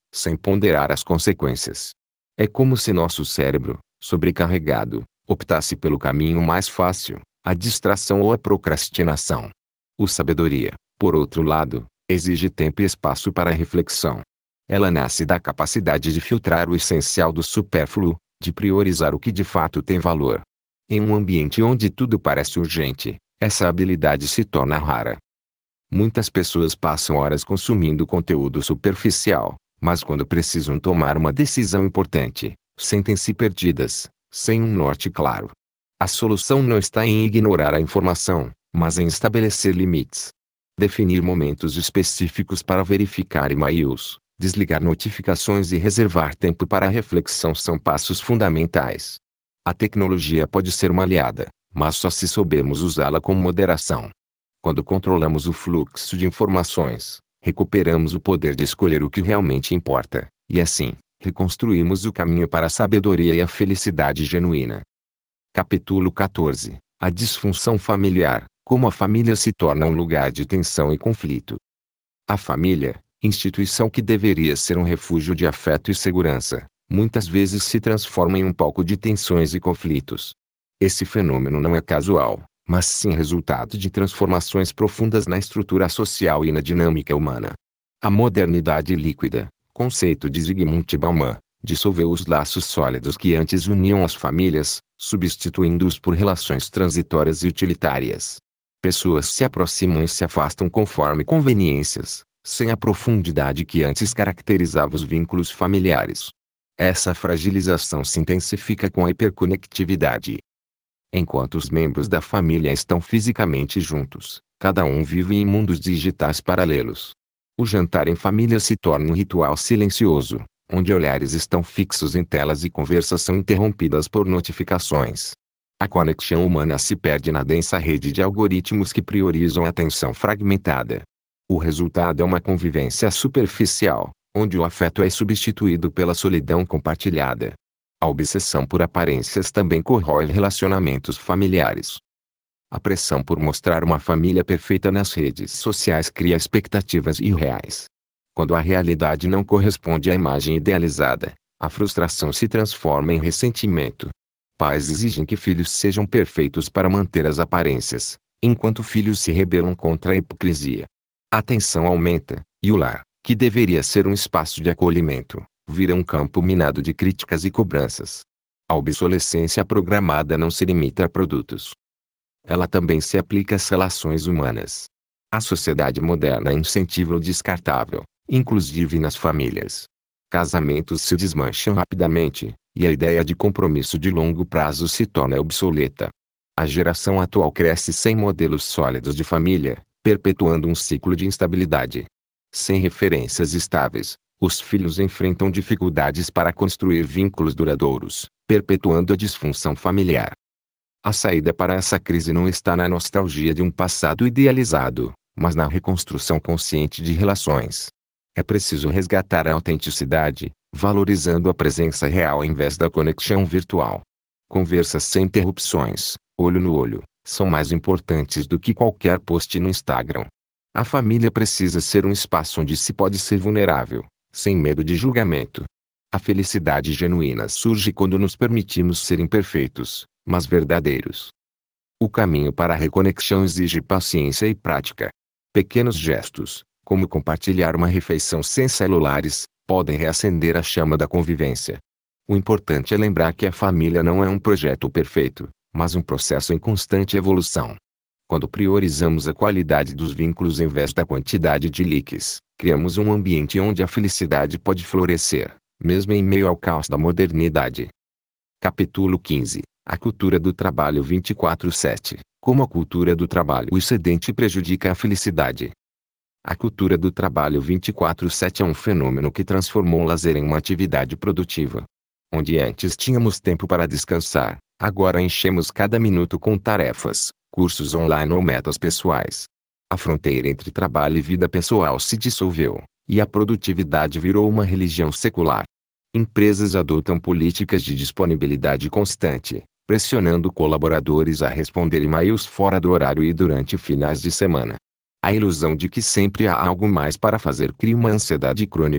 sem ponderar as consequências. É como se nosso cérebro, sobrecarregado, optasse pelo caminho mais fácil, a distração ou a procrastinação. O sabedoria, por outro lado, exige tempo e espaço para a reflexão. Ela nasce da capacidade de filtrar o essencial do supérfluo, de priorizar o que de fato tem valor. Em um ambiente onde tudo parece urgente, essa habilidade se torna rara. Muitas pessoas passam horas consumindo conteúdo superficial, mas quando precisam tomar uma decisão importante, sentem-se perdidas, sem um norte claro. A solução não está em ignorar a informação, mas em estabelecer limites. Definir momentos específicos para verificar e-mails, desligar notificações e reservar tempo para a reflexão são passos fundamentais. A tecnologia pode ser uma aliada, mas só se soubermos usá-la com moderação. Quando controlamos o fluxo de informações, recuperamos o poder de escolher o que realmente importa, e assim, reconstruímos o caminho para a sabedoria e a felicidade genuína. Capítulo 14. A disfunção familiar, como a família se torna um lugar de tensão e conflito. A família, instituição que deveria ser um refúgio de afeto e segurança, muitas vezes se transforma em um palco de tensões e conflitos. Esse fenômeno não é casual, mas sim resultado de transformações profundas na estrutura social e na dinâmica humana. A modernidade líquida, conceito de Zygmunt Bauman, dissolveu os laços sólidos que antes uniam as famílias, substituindo-os por relações transitórias e utilitárias. Pessoas se aproximam e se afastam conforme conveniências, sem a profundidade que antes caracterizava os vínculos familiares. Essa fragilização se intensifica com a hiperconectividade. Enquanto os membros da família estão fisicamente juntos, cada um vive em mundos digitais paralelos. O jantar em família se torna um ritual silencioso, onde olhares estão fixos em telas e conversas são interrompidas por notificações. A conexão humana se perde na densa rede de algoritmos que priorizam a atenção fragmentada. O resultado é uma convivência superficial, onde o afeto é substituído pela solidão compartilhada. A obsessão por aparências também corrói relacionamentos familiares. A pressão por mostrar uma família perfeita nas redes sociais cria expectativas irreais. Quando a realidade não corresponde à imagem idealizada, a frustração se transforma em ressentimento. Pais exigem que filhos sejam perfeitos para manter as aparências, enquanto filhos se rebelam contra a hipocrisia. A tensão aumenta, e o lar, que deveria ser um espaço de acolhimento, vira um campo minado de críticas e cobranças. A obsolescência programada não se limita a produtos. Ela também se aplica às relações humanas. A sociedade moderna incentiva o descartável, inclusive nas famílias. Casamentos se desmancham rapidamente, e a ideia de compromisso de longo prazo se torna obsoleta. A geração atual cresce sem modelos sólidos de família, perpetuando um ciclo de instabilidade. Sem referências estáveis, os filhos enfrentam dificuldades para construir vínculos duradouros, perpetuando a disfunção familiar. A saída para essa crise não está na nostalgia de um passado idealizado, mas na reconstrução consciente de relações. É preciso resgatar a autenticidade, valorizando a presença real em vez da conexão virtual. Conversas sem interrupções, olho no olho, são mais importantes do que qualquer post no Instagram. A família precisa ser um espaço onde se pode ser vulnerável, sem medo de julgamento. A felicidade genuína surge quando nos permitimos ser imperfeitos, mas verdadeiros. O caminho para a reconexão exige paciência e prática. Pequenos gestos, como compartilhar uma refeição sem celulares, podem reacender a chama da convivência. O importante é lembrar que a família não é um projeto perfeito, mas um processo em constante evolução. Quando priorizamos a qualidade dos vínculos em vez da quantidade de likes, criamos um ambiente onde a felicidade pode florescer, mesmo em meio ao caos da modernidade. Capítulo 15. A cultura do trabalho 24/7. Como a cultura do trabalho excedente prejudica a felicidade. A cultura do trabalho 24/7 é um fenômeno que transformou o lazer em uma atividade produtiva. Onde antes tínhamos tempo para descansar, agora enchemos cada minuto com tarefas, cursos online ou metas pessoais. A fronteira entre trabalho e vida pessoal se dissolveu, e a produtividade virou uma religião secular. Empresas adotam políticas de disponibilidade constante, pressionando colaboradores a responder e-mails fora do horário e durante finais de semana. A ilusão de que sempre há algo mais para fazer cria uma ansiedade crônica,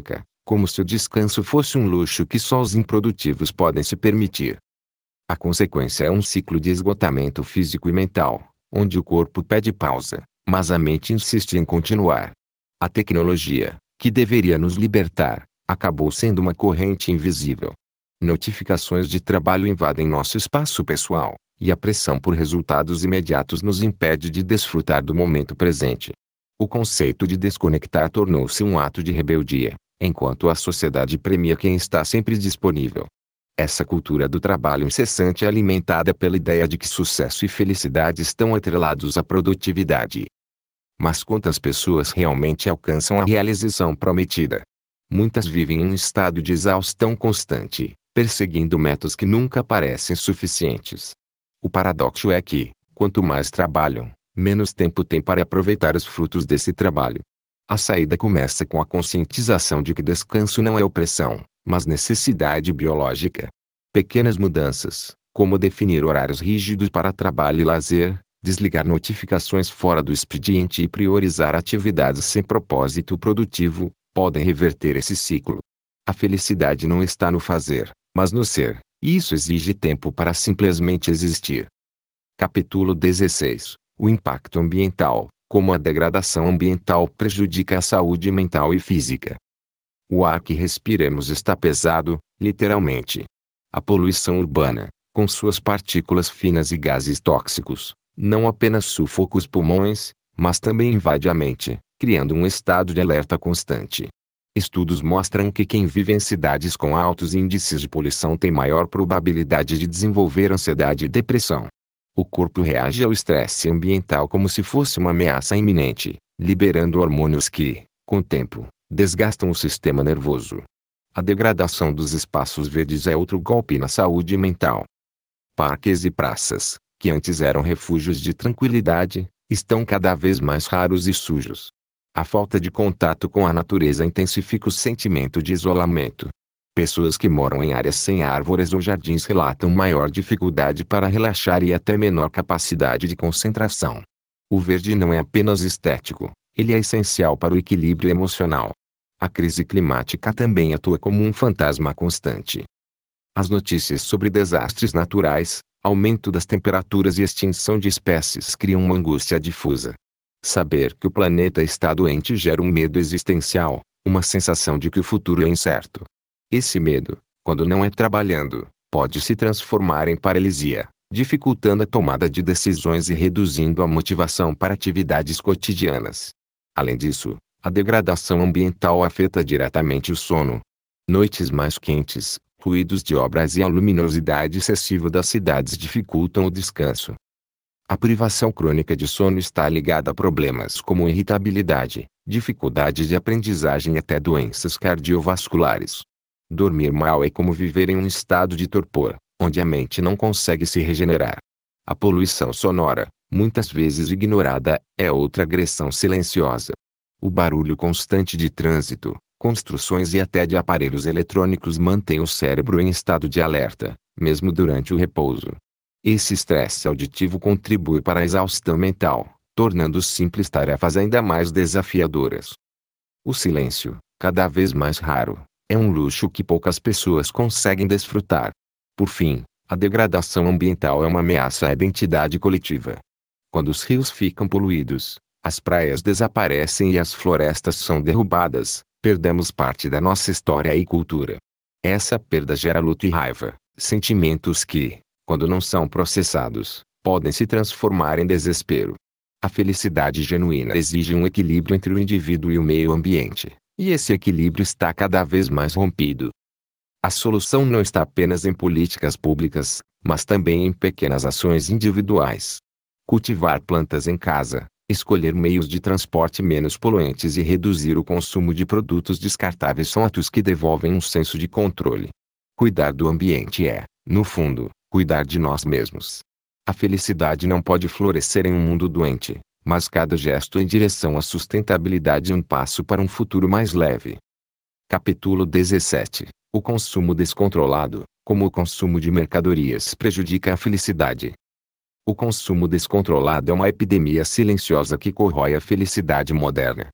como se o descanso fosse um luxo que só os improdutivos podem se permitir. A consequência é um ciclo de esgotamento físico e mental, onde o corpo pede pausa, mas a mente insiste em continuar. A tecnologia, que deveria nos libertar, acabou sendo uma corrente invisível. Notificações de trabalho invadem nosso espaço pessoal, e a pressão por resultados imediatos nos impede de desfrutar do momento presente. O conceito de desconectar tornou-se um ato de rebeldia, enquanto a sociedade premia quem está sempre disponível. Essa cultura do trabalho incessante é alimentada pela ideia de que sucesso e felicidade estão atrelados à produtividade. Mas quantas pessoas realmente alcançam a realização prometida? Muitas vivem em um estado de exaustão constante, perseguindo metas que nunca parecem suficientes. O paradoxo é que, quanto mais trabalham, menos tempo têm para aproveitar os frutos desse trabalho. A saída começa com a conscientização de que descanso não é opressão, mas necessidade biológica. Pequenas mudanças, como definir horários rígidos para trabalho e lazer, desligar notificações fora do expediente e priorizar atividades sem propósito produtivo, podem reverter esse ciclo. A felicidade não está no fazer, mas no ser, e isso exige tempo para simplesmente existir. Capítulo 16. O impacto ambiental, como a degradação ambiental prejudica a saúde mental e física. O ar que respiramos está pesado, literalmente. A poluição urbana, com suas partículas finas e gases tóxicos, não apenas sufoca os pulmões, mas também invade a mente, criando um estado de alerta constante. Estudos mostram que quem vive em cidades com altos índices de poluição tem maior probabilidade de desenvolver ansiedade e depressão. O corpo reage ao estresse ambiental como se fosse uma ameaça iminente, liberando hormônios que, com o tempo, desgastam o sistema nervoso. A degradação dos espaços verdes é outro golpe na saúde mental. Parques e praças, que antes eram refúgios de tranquilidade, estão cada vez mais raros e sujos. A falta de contato com a natureza intensifica o sentimento de isolamento. Pessoas que moram em áreas sem árvores ou jardins relatam maior dificuldade para relaxar e até menor capacidade de concentração. O verde não é apenas estético, ele é essencial para o equilíbrio emocional. A crise climática também atua como um fantasma constante. As notícias sobre desastres naturais, aumento das temperaturas e extinção de espécies criam uma angústia difusa. Saber que o planeta está doente gera um medo existencial, uma sensação de que o futuro é incerto. Esse medo, quando não é trabalhando, pode se transformar em paralisia, dificultando a tomada de decisões e reduzindo a motivação para atividades cotidianas. Além disso, a degradação ambiental afeta diretamente o sono. Noites mais quentes, ruídos de obras e a luminosidade excessiva das cidades dificultam o descanso. A privação crônica de sono está ligada a problemas como irritabilidade, dificuldade de aprendizagem e até doenças cardiovasculares. Dormir mal é como viver em um estado de torpor, onde a mente não consegue se regenerar. A poluição sonora, muitas vezes ignorada, é outra agressão silenciosa. O barulho constante de trânsito, construções e até de aparelhos eletrônicos mantém o cérebro em estado de alerta, mesmo durante o repouso. Esse estresse auditivo contribui para a exaustão mental, tornando simples tarefas ainda mais desafiadoras. O silêncio, cada vez mais raro, é um luxo que poucas pessoas conseguem desfrutar. Por fim, a degradação ambiental é uma ameaça à identidade coletiva. Quando os rios ficam poluídos, as praias desaparecem e as florestas são derrubadas, perdemos parte da nossa história e cultura. Essa perda gera luto e raiva, sentimentos que, quando não são processados, podem se transformar em desespero. A felicidade genuína exige um equilíbrio entre o indivíduo e o meio ambiente, e esse equilíbrio está cada vez mais rompido. A solução não está apenas em políticas públicas, mas também em pequenas ações individuais. Cultivar plantas em casa, escolher meios de transporte menos poluentes e reduzir o consumo de produtos descartáveis são atos que devolvem um senso de controle. Cuidar do ambiente é, no fundo, cuidar de nós mesmos. A felicidade não pode florescer em um mundo doente, mas cada gesto em direção à sustentabilidade é um passo para um futuro mais leve. Capítulo 17. O consumo descontrolado, como o consumo de mercadorias prejudica a felicidade. O consumo descontrolado é uma epidemia silenciosa que corrói a felicidade moderna.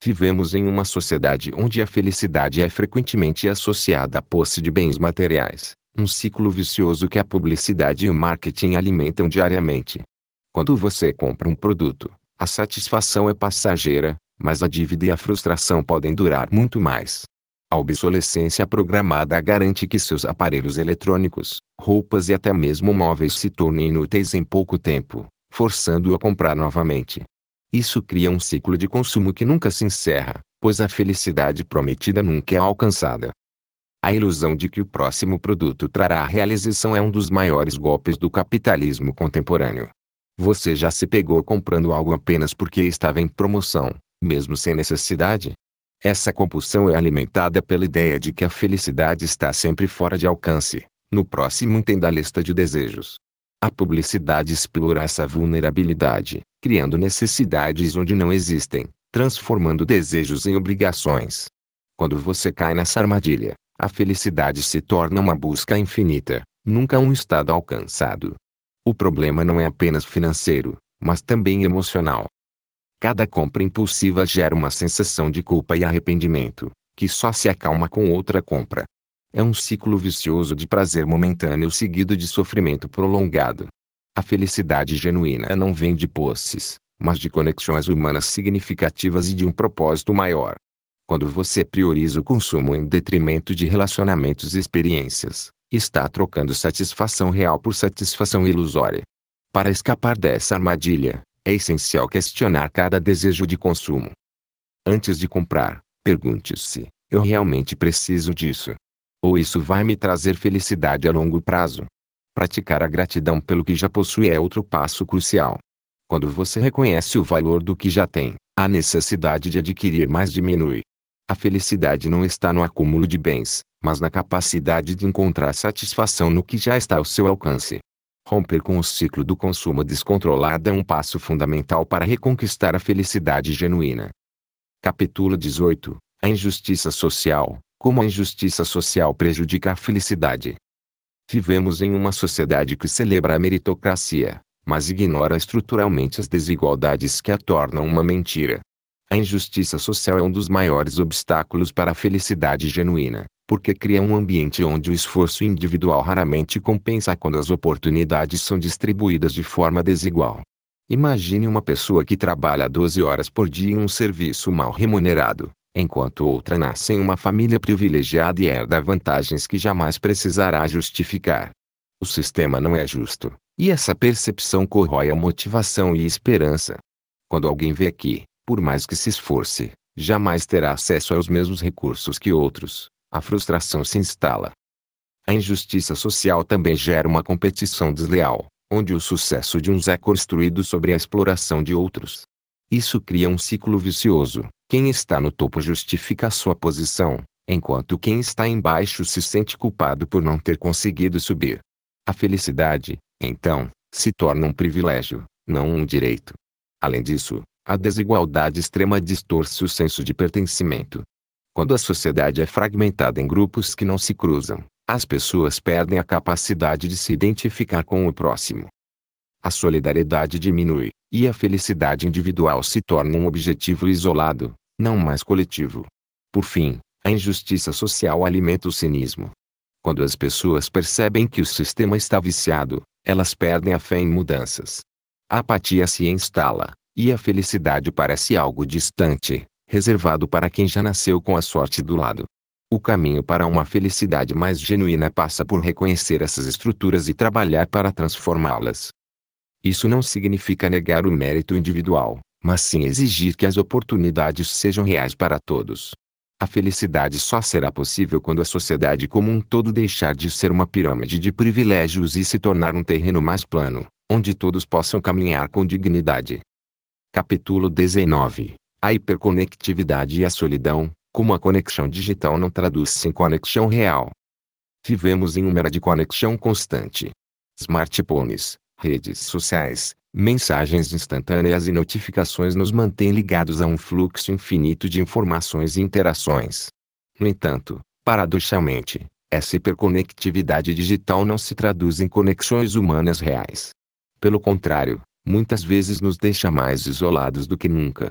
Vivemos em uma sociedade onde a felicidade é frequentemente associada à posse de bens materiais, um ciclo vicioso que a publicidade e o marketing alimentam diariamente. Quando você compra um produto, a satisfação é passageira, mas a dívida e a frustração podem durar muito mais. A obsolescência programada garante que seus aparelhos eletrônicos, roupas e até mesmo móveis se tornem inúteis em pouco tempo, forçando-o a comprar novamente. Isso cria um ciclo de consumo que nunca se encerra, pois a felicidade prometida nunca é alcançada. A ilusão de que o próximo produto trará a realização é um dos maiores golpes do capitalismo contemporâneo. Você já se pegou comprando algo apenas porque estava em promoção, mesmo sem necessidade? Essa compulsão é alimentada pela ideia de que a felicidade está sempre fora de alcance, no próximo item da lista de desejos. A publicidade explora essa vulnerabilidade, criando necessidades onde não existem, transformando desejos em obrigações. Quando você cai nessa armadilha, a felicidade se torna uma busca infinita, nunca um estado alcançado. O problema não é apenas financeiro, mas também emocional. Cada compra impulsiva gera uma sensação de culpa e arrependimento, que só se acalma com outra compra. É um ciclo vicioso de prazer momentâneo seguido de sofrimento prolongado. A felicidade genuína não vem de posses, mas de conexões humanas significativas e de um propósito maior. Quando você prioriza o consumo em detrimento de relacionamentos e experiências, está trocando satisfação real por satisfação ilusória. Para escapar dessa armadilha, é essencial questionar cada desejo de consumo. Antes de comprar, pergunte-se: eu realmente preciso disso? Ou isso vai me trazer felicidade a longo prazo? Praticar a gratidão pelo que já possui é outro passo crucial. Quando você reconhece o valor do que já tem, a necessidade de adquirir mais diminui. A felicidade não está no acúmulo de bens, mas na capacidade de encontrar satisfação no que já está ao seu alcance. Romper com o ciclo do consumo descontrolado é um passo fundamental para reconquistar a felicidade genuína. Capítulo 18. A injustiça social. Como a injustiça social prejudica a felicidade. Vivemos em uma sociedade que celebra a meritocracia, mas ignora estruturalmente as desigualdades que a tornam uma mentira. A injustiça social é um dos maiores obstáculos para a felicidade genuína, porque cria um ambiente onde o esforço individual raramente compensa quando as oportunidades são distribuídas de forma desigual. Imagine uma pessoa que trabalha 12 horas por dia em um serviço mal remunerado, enquanto outra nasce em uma família privilegiada e herda vantagens que jamais precisará justificar. O sistema não é justo, e essa percepção corrói a motivação e esperança. Quando alguém vê que, por mais que se esforce, jamais terá acesso aos mesmos recursos que outros, a frustração se instala. A injustiça social também gera uma competição desleal, onde o sucesso de uns é construído sobre a exploração de outros. Isso cria um ciclo vicioso. Quem está no topo justifica a sua posição, enquanto quem está embaixo se sente culpado por não ter conseguido subir. A felicidade, então, se torna um privilégio, não um direito. Além disso, a desigualdade extrema distorce o senso de pertencimento. Quando a sociedade é fragmentada em grupos que não se cruzam, as pessoas perdem a capacidade de se identificar com o próximo. A solidariedade diminui, e a felicidade individual se torna um objetivo isolado, não mais coletivo. Por fim, a injustiça social alimenta o cinismo. Quando as pessoas percebem que o sistema está viciado, elas perdem a fé em mudanças. A apatia se instala, e a felicidade parece algo distante, reservado para quem já nasceu com a sorte do lado. O caminho para uma felicidade mais genuína passa por reconhecer essas estruturas e trabalhar para transformá-las. Isso não significa negar o mérito individual, mas sim exigir que as oportunidades sejam reais para todos. A felicidade só será possível quando a sociedade como um todo deixar de ser uma pirâmide de privilégios e se tornar um terreno mais plano, onde todos possam caminhar com dignidade. Capítulo 19. A hiperconectividade e a solidão, como a conexão digital não traduz-se em conexão real. Vivemos em uma era de conexão constante. Smartphones, redes sociais, mensagens instantâneas e notificações nos mantêm ligados a um fluxo infinito de informações e interações. No entanto, paradoxalmente, essa hiperconectividade digital não se traduz em conexões humanas reais. Pelo contrário, muitas vezes nos deixa mais isolados do que nunca.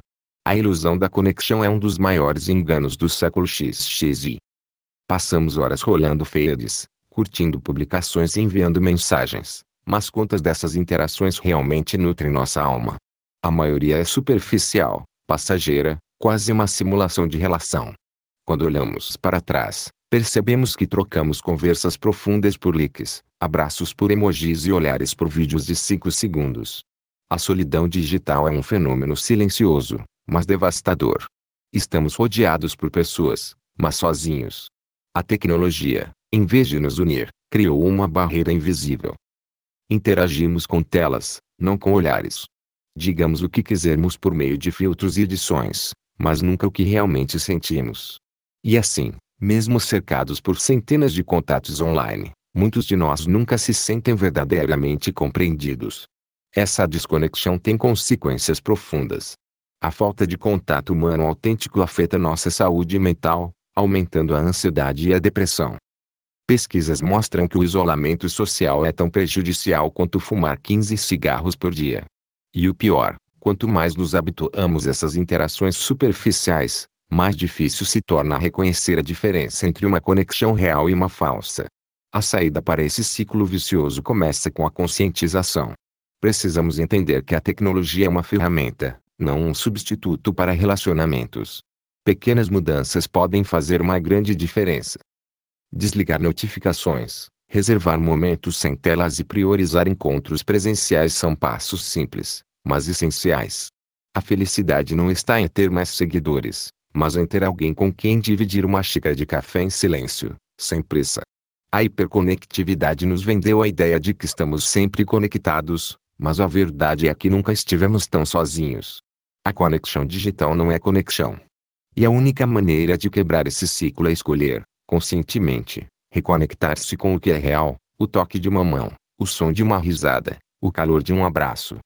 A ilusão da conexão é um dos maiores enganos do século XXI. Passamos horas rolando feeds, curtindo publicações e enviando mensagens, mas quantas dessas interações realmente nutrem nossa alma? A maioria é superficial, passageira, quase uma simulação de relação. Quando olhamos para trás, percebemos que trocamos conversas profundas por likes, abraços por emojis e olhares por vídeos de 5 segundos. A solidão digital é um fenômeno silencioso, mas devastador. Estamos rodeados por pessoas, mas sozinhos. A tecnologia, em vez de nos unir, criou uma barreira invisível. Interagimos com telas, não com olhares. Digamos o que quisermos por meio de filtros e edições, mas nunca o que realmente sentimos. E assim, mesmo cercados por centenas de contatos online, muitos de nós nunca se sentem verdadeiramente compreendidos. Essa desconexão tem consequências profundas. A falta de contato humano autêntico afeta nossa saúde mental, aumentando a ansiedade e a depressão. Pesquisas mostram que o isolamento social é tão prejudicial quanto fumar 15 cigarros por dia. E o pior, quanto mais nos habituamos a essas interações superficiais, mais difícil se torna reconhecer a diferença entre uma conexão real e uma falsa. A saída para esse ciclo vicioso começa com a conscientização. Precisamos entender que a tecnologia é uma ferramenta, não um substituto para relacionamentos. Pequenas mudanças podem fazer uma grande diferença. Desligar notificações, reservar momentos sem telas e priorizar encontros presenciais são passos simples, mas essenciais. A felicidade não está em ter mais seguidores, mas em ter alguém com quem dividir uma xícara de café em silêncio, sem pressa. A hiperconectividade nos vendeu a ideia de que estamos sempre conectados, mas a verdade é que nunca estivemos tão sozinhos. A conexão digital não é conexão. E a única maneira de quebrar esse ciclo é escolher, conscientemente, reconectar-se com o que é real, o toque de uma mão, o som de uma risada, o calor de um abraço.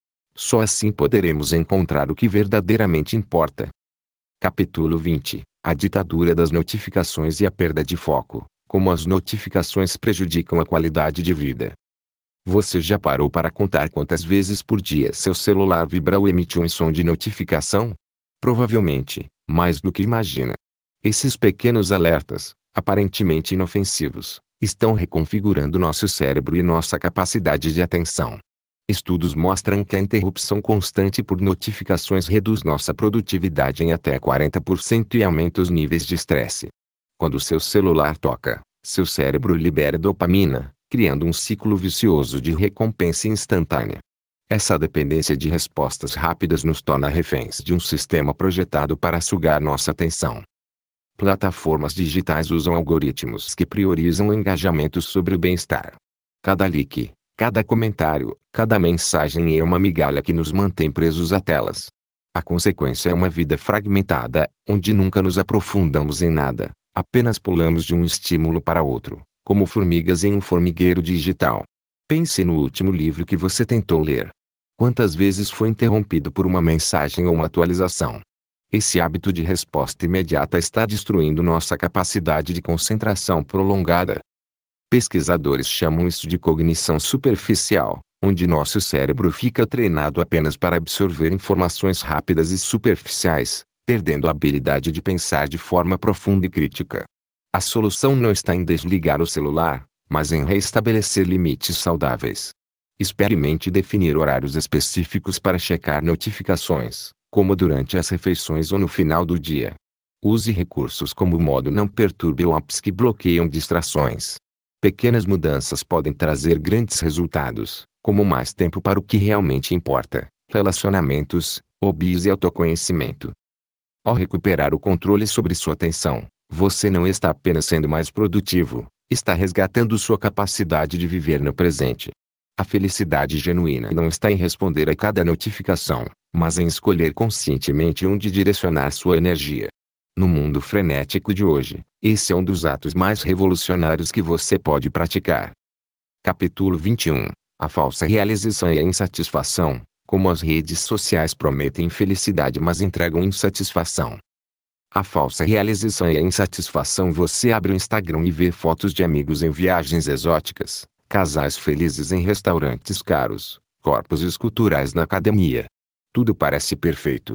Só assim poderemos encontrar o que verdadeiramente importa. Capítulo 20. A ditadura das notificações e a perda de foco. Como as notificações prejudicam a qualidade de vida. Você já parou para contar quantas vezes por dia seu celular vibra ou emite um som de notificação? Provavelmente, mais do que imagina. Esses pequenos alertas, aparentemente inofensivos, estão reconfigurando nosso cérebro e nossa capacidade de atenção. Estudos mostram que a interrupção constante por notificações reduz nossa produtividade em até 40% e aumenta os níveis de estresse. Quando seu celular toca, seu cérebro libera dopamina, criando um ciclo vicioso de recompensa instantânea. Essa dependência de respostas rápidas nos torna reféns de um sistema projetado para sugar nossa atenção. Plataformas digitais usam algoritmos que priorizam o engajamento sobre o bem-estar. Cada like, cada comentário, cada mensagem é uma migalha que nos mantém presos a telas. A consequência é uma vida fragmentada, onde nunca nos aprofundamos em nada, apenas pulamos de um estímulo para outro, como formigas em um formigueiro digital. Pense no último livro que você tentou ler. Quantas vezes foi interrompido por uma mensagem ou uma atualização? Esse hábito de resposta imediata está destruindo nossa capacidade de concentração prolongada. Pesquisadores chamam isso de cognição superficial, onde nosso cérebro fica treinado apenas para absorver informações rápidas e superficiais, perdendo a habilidade de pensar de forma profunda e crítica. A solução não está em desligar o celular, mas em reestabelecer limites saudáveis. Experimente definir horários específicos para checar notificações, como durante as refeições ou no final do dia. Use recursos como o modo não perturbe ou apps que bloqueiam distrações. Pequenas mudanças podem trazer grandes resultados, como mais tempo para o que realmente importa, relacionamentos, hobbies e autoconhecimento. Ao recuperar o controle sobre sua atenção, você não está apenas sendo mais produtivo, está resgatando sua capacidade de viver no presente. A felicidade genuína não está em responder a cada notificação, mas em escolher conscientemente onde direcionar sua energia. No mundo frenético de hoje, esse é um dos atos mais revolucionários que você pode praticar. Capítulo 21. A falsa realização e a insatisfação. Como as redes sociais prometem felicidade mas entregam insatisfação. A falsa realização e a insatisfação. Você abre o Instagram e vê fotos de amigos em viagens exóticas, casais felizes em restaurantes caros, corpos esculturais na academia. Tudo parece perfeito.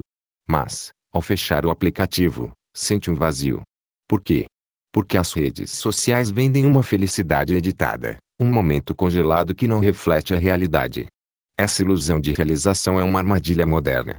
Mas, ao fechar o aplicativo, sente um vazio. Por quê? Porque as redes sociais vendem uma felicidade editada, um momento congelado que não reflete a realidade. Essa ilusão de realização é uma armadilha moderna.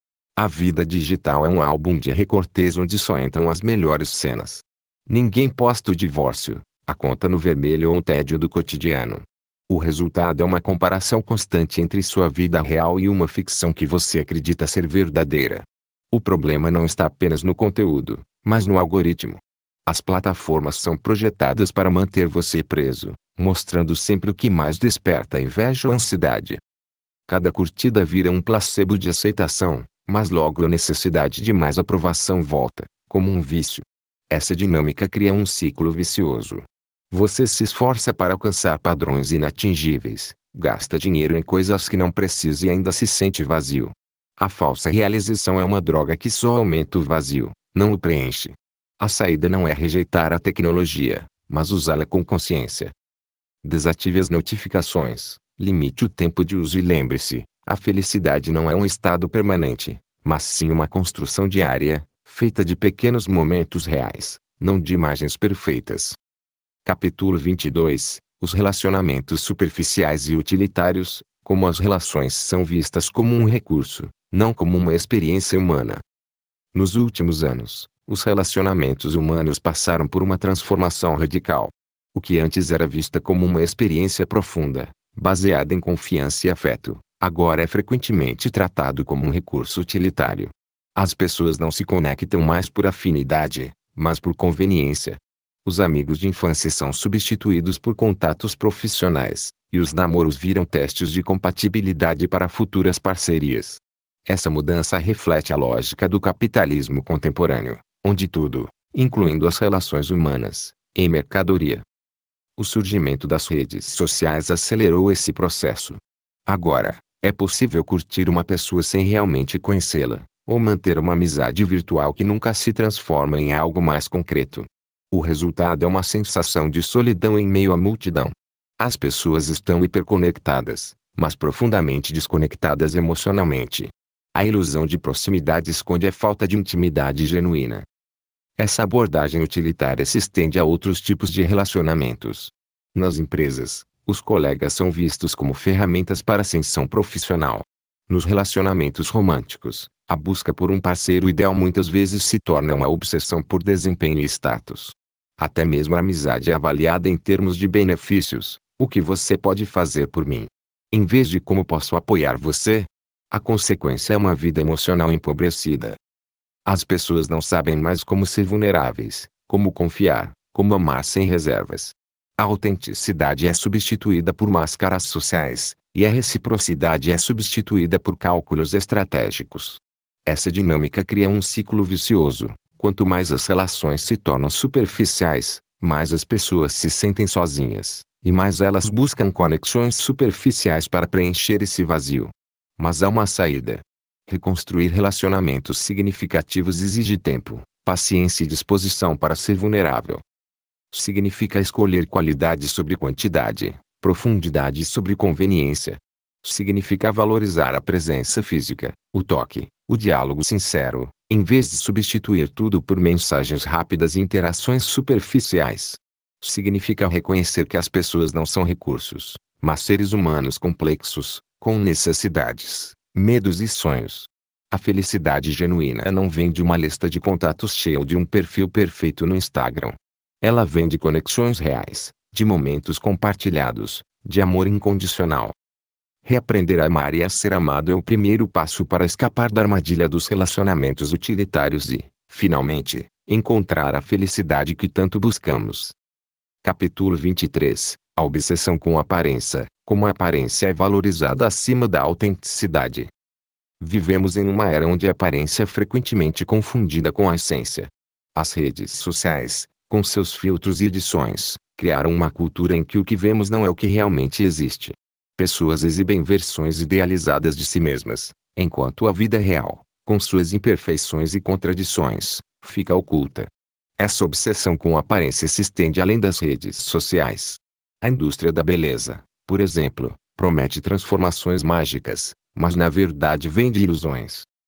A vida digital é um álbum de recortes onde só entram as melhores cenas. Ninguém posta o divórcio, a conta no vermelho ou o tédio do cotidiano. O resultado é uma comparação constante entre sua vida real e uma ficção que você acredita ser verdadeira. O problema não está apenas no conteúdo, mas no algoritmo. As plataformas são projetadas para manter você preso, mostrando sempre o que mais desperta inveja ou ansiedade. Cada curtida vira um placebo de aceitação, mas logo a necessidade de mais aprovação volta, como um vício. Essa dinâmica cria um ciclo vicioso. Você se esforça para alcançar padrões inatingíveis, gasta dinheiro em coisas que não precisa e ainda se sente vazio. A falsa realização é uma droga que só aumenta o vazio, não o preenche. A saída não é rejeitar a tecnologia, mas usá-la com consciência. Desative as notificações, limite o tempo de uso e lembre-se, a felicidade não é um estado permanente, mas sim uma construção diária, feita de pequenos momentos reais, não de imagens perfeitas. Capítulo 22. Os relacionamentos superficiais e utilitários, como as relações são vistas como um recurso, não como uma experiência humana. Nos últimos anos, os relacionamentos humanos passaram por uma transformação radical. O que antes era vista como uma experiência profunda, baseada em confiança e afeto, agora é frequentemente tratado como um recurso utilitário. As pessoas não se conectam mais por afinidade, mas por conveniência. Os amigos de infância são substituídos por contatos profissionais, e os namoros viram testes de compatibilidade para futuras parcerias. Essa mudança reflete a lógica do capitalismo contemporâneo, onde tudo, incluindo as relações humanas, é mercadoria. O surgimento das redes sociais acelerou esse processo. Agora, é possível curtir uma pessoa sem realmente conhecê-la, ou manter uma amizade virtual que nunca se transforma em algo mais concreto. O resultado é uma sensação de solidão em meio à multidão. As pessoas estão hiperconectadas, mas profundamente desconectadas emocionalmente. A ilusão de proximidade esconde a falta de intimidade genuína. Essa abordagem utilitária se estende a outros tipos de relacionamentos. Nas empresas, os colegas são vistos como ferramentas para ascensão profissional. Nos relacionamentos românticos, a busca por um parceiro ideal muitas vezes se torna uma obsessão por desempenho e status. Até mesmo a amizade é avaliada em termos de benefícios, o que você pode fazer por mim, em vez de como posso apoiar você. A consequência é uma vida emocional empobrecida. As pessoas não sabem mais como ser vulneráveis, como confiar, como amar sem reservas. A autenticidade é substituída por máscaras sociais, e a reciprocidade é substituída por cálculos estratégicos. Essa dinâmica cria um ciclo vicioso. Quanto mais as relações se tornam superficiais, mais as pessoas se sentem sozinhas, e mais elas buscam conexões superficiais para preencher esse vazio. Mas há uma saída. Reconstruir relacionamentos significativos exige tempo, paciência e disposição para ser vulnerável. Significa escolher qualidade sobre quantidade, profundidade sobre conveniência. Significa valorizar a presença física, o toque, o diálogo sincero, em vez de substituir tudo por mensagens rápidas e interações superficiais. Significa reconhecer que as pessoas não são recursos, mas seres humanos complexos, com necessidades, medos e sonhos. A felicidade genuína não vem de uma lista de contatos cheia ou de um perfil perfeito no Instagram. Ela vem de conexões reais, de momentos compartilhados, de amor incondicional. Reaprender a amar e a ser amado é o primeiro passo para escapar da armadilha dos relacionamentos utilitários e, finalmente, encontrar a felicidade que tanto buscamos. Capítulo 23. A obsessão com a aparência, como a aparência é valorizada acima da autenticidade. Vivemos em uma era onde a aparência é frequentemente confundida com a essência. As redes sociais, com seus filtros e edições, criaram uma cultura em que o que vemos não é o que realmente existe. Pessoas exibem versões idealizadas de si mesmas, enquanto a vida real, com suas imperfeições e contradições, fica oculta. Essa obsessão com a aparência se estende além das redes sociais. A indústria da beleza, por exemplo, promete transformações mágicas, mas na verdade vende ilusões.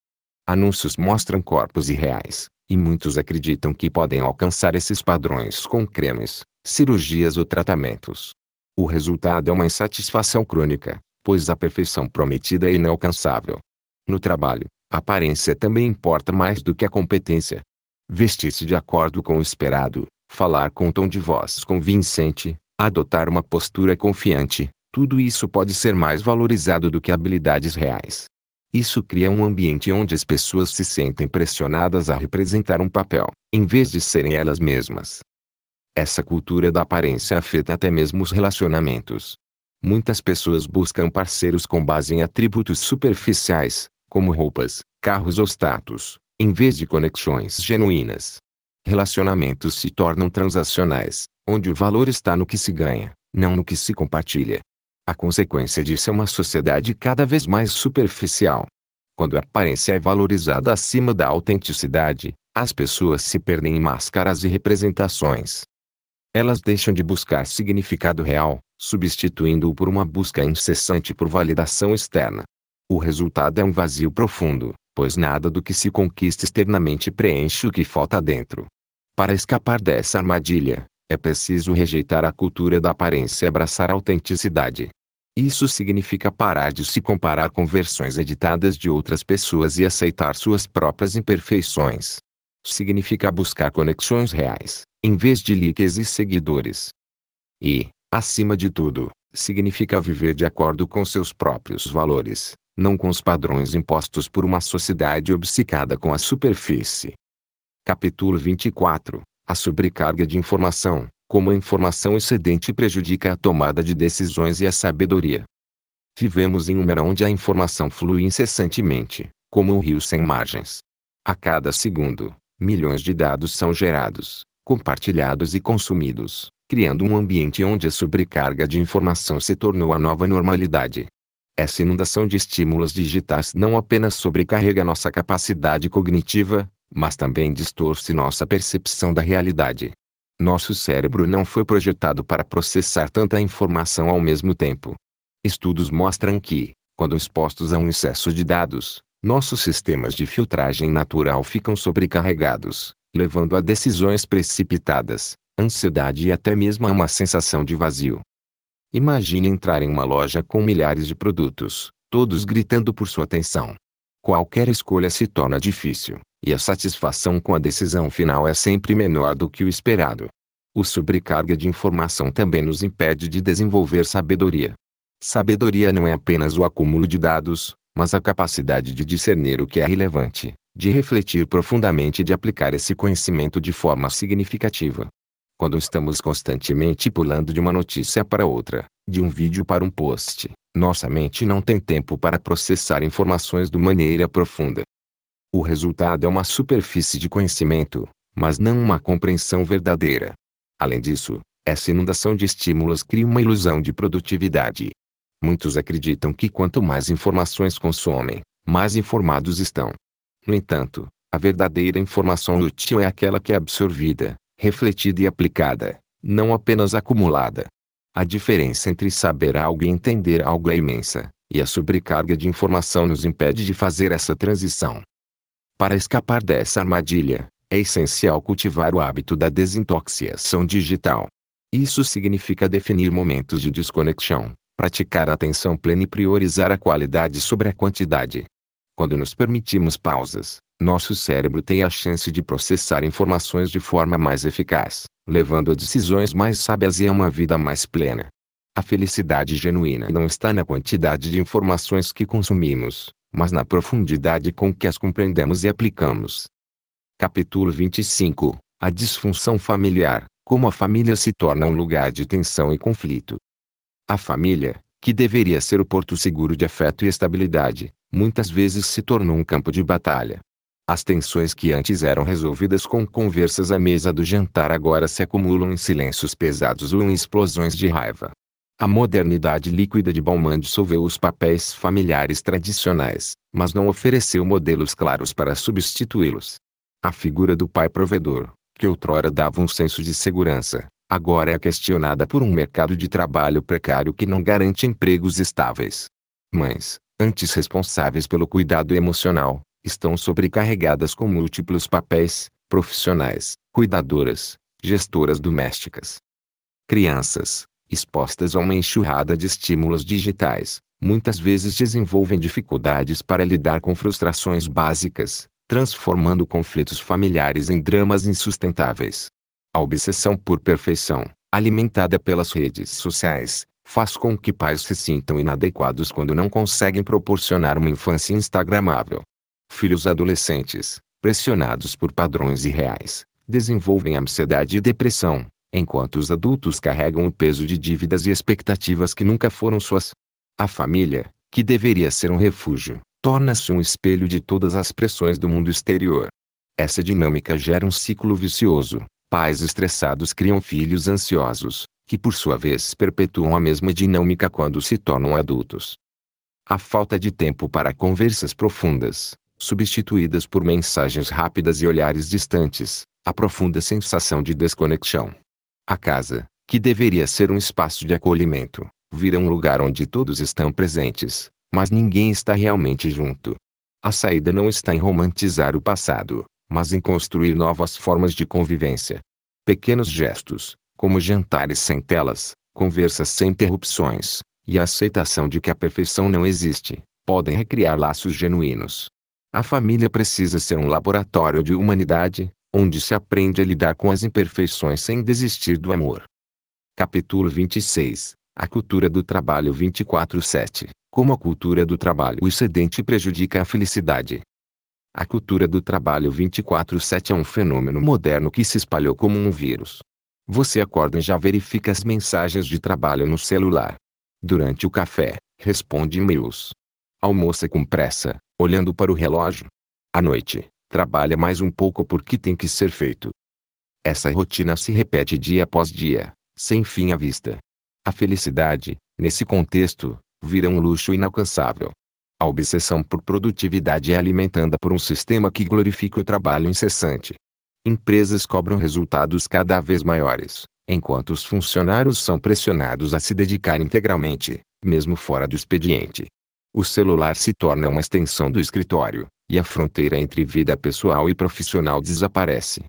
Anúncios mostram corpos irreais, e muitos acreditam que podem alcançar esses padrões com cremes, cirurgias ou tratamentos. O resultado é uma insatisfação crônica, pois a perfeição prometida é inalcançável. No trabalho, a aparência também importa mais do que a competência. Vestir-se de acordo com o esperado, falar com um tom de voz convincente, adotar uma postura confiante, tudo isso pode ser mais valorizado do que habilidades reais. Isso cria um ambiente onde as pessoas se sentem pressionadas a representar um papel, em vez de serem elas mesmas. Essa cultura da aparência afeta até mesmo os relacionamentos. Muitas pessoas buscam parceiros com base em atributos superficiais, como roupas, carros ou status, em vez de conexões genuínas. Relacionamentos se tornam transacionais, onde o valor está no que se ganha, não no que se compartilha. A consequência disso é uma sociedade cada vez mais superficial. Quando a aparência é valorizada acima da autenticidade, as pessoas se perdem em máscaras e representações. Elas deixam de buscar significado real, substituindo-o por uma busca incessante por validação externa. O resultado é um vazio profundo, pois nada do que se conquista externamente preenche o que falta dentro. Para escapar dessa armadilha, é preciso rejeitar a cultura da aparência e abraçar a autenticidade. Isso significa parar de se comparar com versões editadas de outras pessoas e aceitar suas próprias imperfeições. Significa buscar conexões reais, em vez de likes e seguidores. E, acima de tudo, significa viver de acordo com seus próprios valores, não com os padrões impostos por uma sociedade obcecada com a superfície. Capítulo 24. A sobrecarga de informação, como a informação excedente prejudica a tomada de decisões e a sabedoria. Vivemos em uma era onde a informação flui incessantemente, como um rio sem margens. A cada segundo, milhões de dados são gerados, compartilhados e consumidos, criando um ambiente onde a sobrecarga de informação se tornou a nova normalidade. Essa inundação de estímulos digitais não apenas sobrecarrega nossa capacidade cognitiva, mas também distorce nossa percepção da realidade. Nosso cérebro não foi projetado para processar tanta informação ao mesmo tempo. Estudos mostram que, quando expostos a um excesso de dados, nossos sistemas de filtragem natural ficam sobrecarregados, levando a decisões precipitadas, ansiedade e até mesmo a uma sensação de vazio. Imagine entrar em uma loja com milhares de produtos, todos gritando por sua atenção. Qualquer escolha se torna difícil, e a satisfação com a decisão final é sempre menor do que o esperado. A sobrecarga de informação também nos impede de desenvolver sabedoria. Sabedoria não é apenas o acúmulo de dados, mas a capacidade de discernir o que é relevante, de refletir profundamente e de aplicar esse conhecimento de forma significativa. Quando estamos constantemente pulando de uma notícia para outra, de um vídeo para um post, nossa mente não tem tempo para processar informações de maneira profunda. O resultado é uma superfície de conhecimento, mas não uma compreensão verdadeira. Além disso, essa inundação de estímulos cria uma ilusão de produtividade. Muitos acreditam que quanto mais informações consomem, mais informados estão. No entanto, a verdadeira informação útil é aquela que é absorvida, refletida e aplicada, não apenas acumulada. A diferença entre saber algo e entender algo é imensa, e a sobrecarga de informação nos impede de fazer essa transição. Para escapar dessa armadilha, é essencial cultivar o hábito da desintoxicação digital. Isso significa definir momentos de desconexão, praticar a atenção plena e priorizar a qualidade sobre a quantidade. Quando nos permitimos pausas, nosso cérebro tem a chance de processar informações de forma mais eficaz, levando a decisões mais sábias e a uma vida mais plena. A felicidade genuína não está na quantidade de informações que consumimos, mas na profundidade com que as compreendemos e aplicamos. Capítulo 25. A disfunção familiar, como a família se torna um lugar de tensão e conflito. A família, que deveria ser o porto seguro de afeto e estabilidade, muitas vezes se tornou um campo de batalha. As tensões que antes eram resolvidas com conversas à mesa do jantar agora se acumulam em silêncios pesados ou em explosões de raiva. A modernidade líquida de Bauman dissolveu os papéis familiares tradicionais, mas não ofereceu modelos claros para substituí-los. A figura do pai provedor, que outrora dava um senso de segurança, agora é questionada por um mercado de trabalho precário que não garante empregos estáveis. Mães, antes responsáveis pelo cuidado emocional, estão sobrecarregadas com múltiplos papéis, profissionais, cuidadoras, gestoras domésticas. Crianças, expostas a uma enxurrada de estímulos digitais, muitas vezes desenvolvem dificuldades para lidar com frustrações básicas, transformando conflitos familiares em dramas insustentáveis. A obsessão por perfeição, alimentada pelas redes sociais, faz com que pais se sintam inadequados quando não conseguem proporcionar uma infância instagramável. Filhos adolescentes, pressionados por padrões irreais, desenvolvem ansiedade e depressão, enquanto os adultos carregam o peso de dívidas e expectativas que nunca foram suas. A família, que deveria ser um refúgio, torna-se um espelho de todas as pressões do mundo exterior. Essa dinâmica gera um ciclo vicioso. Pais estressados criam filhos ansiosos, que por sua vez perpetuam a mesma dinâmica quando se tornam adultos. A falta de tempo para conversas profundas, substituídas por mensagens rápidas e olhares distantes, a profunda sensação de desconexão. A casa, que deveria ser um espaço de acolhimento, vira um lugar onde todos estão presentes, mas ninguém está realmente junto. A saída não está em romantizar o passado, mas em construir novas formas de convivência. Pequenos gestos, como jantares sem telas, conversas sem interrupções, e a aceitação de que a perfeição não existe, podem recriar laços genuínos. A família precisa ser um laboratório de humanidade, onde se aprende a lidar com as imperfeições sem desistir do amor. Capítulo 26. A cultura do trabalho 24/7. Como a cultura do trabalho excedente prejudica a felicidade. A cultura do trabalho 24/7 é um fenômeno moderno que se espalhou como um vírus. Você acorda e já verifica as mensagens de trabalho no celular. Durante o café, responde e-mails. Almoça com pressa, olhando para o relógio. À noite, trabalha mais um pouco porque tem que ser feito. Essa rotina se repete dia após dia, sem fim à vista. A felicidade, nesse contexto, vira um luxo inalcançável. A obsessão por produtividade é alimentada por um sistema que glorifica o trabalho incessante. Empresas cobram resultados cada vez maiores, enquanto os funcionários são pressionados a se dedicar integralmente, mesmo fora do expediente. O celular se torna uma extensão do escritório, e a fronteira entre vida pessoal e profissional desaparece.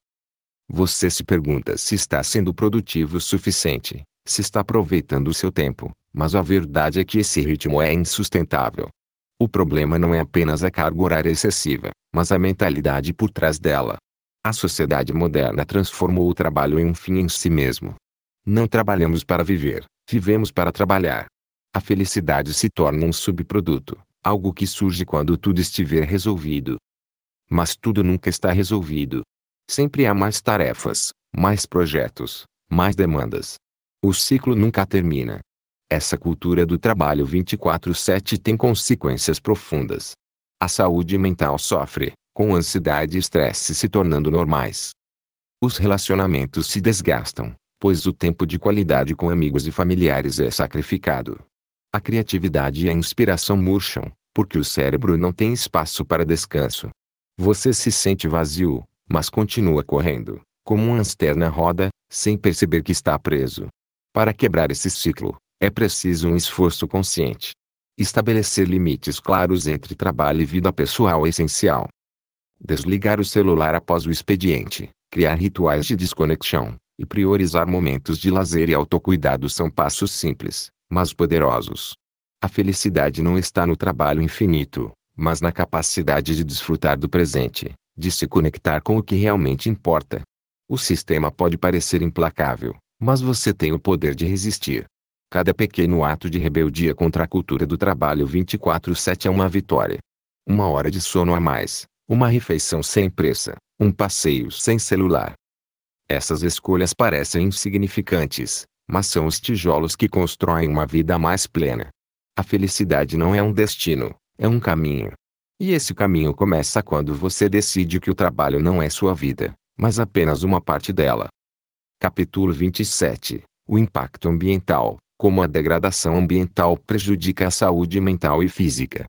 Você se pergunta se está sendo produtivo o suficiente, se está aproveitando o seu tempo, mas a verdade é que esse ritmo é insustentável. O problema não é apenas a carga horária excessiva, mas a mentalidade por trás dela. A sociedade moderna transformou o trabalho em um fim em si mesmo. Não trabalhamos para viver, vivemos para trabalhar. A felicidade se torna um subproduto, algo que surge quando tudo estiver resolvido. Mas tudo nunca está resolvido. Sempre há mais tarefas, mais projetos, mais demandas. O ciclo nunca termina. Essa cultura do trabalho 24/7 tem consequências profundas. A saúde mental sofre, com ansiedade e estresse se tornando normais. Os relacionamentos se desgastam, pois o tempo de qualidade com amigos e familiares é sacrificado. A criatividade e a inspiração murcham, porque o cérebro não tem espaço para descanso. Você se sente vazio, mas continua correndo, como um hamster na roda, sem perceber que está preso. Para quebrar esse ciclo, é preciso um esforço consciente. Estabelecer limites claros entre trabalho e vida pessoal é essencial. Desligar o celular após o expediente, criar rituais de desconexão, e priorizar momentos de lazer e autocuidado são passos simples, mas poderosos. A felicidade não está no trabalho infinito, mas na capacidade de desfrutar do presente, de se conectar com o que realmente importa. O sistema pode parecer implacável, mas você tem o poder de resistir. Cada pequeno ato de rebeldia contra a cultura do trabalho 24/7 é uma vitória. 1 hora de sono a mais, uma refeição sem pressa, um passeio sem celular. Essas escolhas parecem insignificantes, mas são os tijolos que constroem uma vida mais plena. A felicidade não é um destino, é um caminho. E esse caminho começa quando você decide que o trabalho não é sua vida, mas apenas uma parte dela. Capítulo 27. O impacto ambiental. Como a degradação ambiental prejudica a saúde mental e física.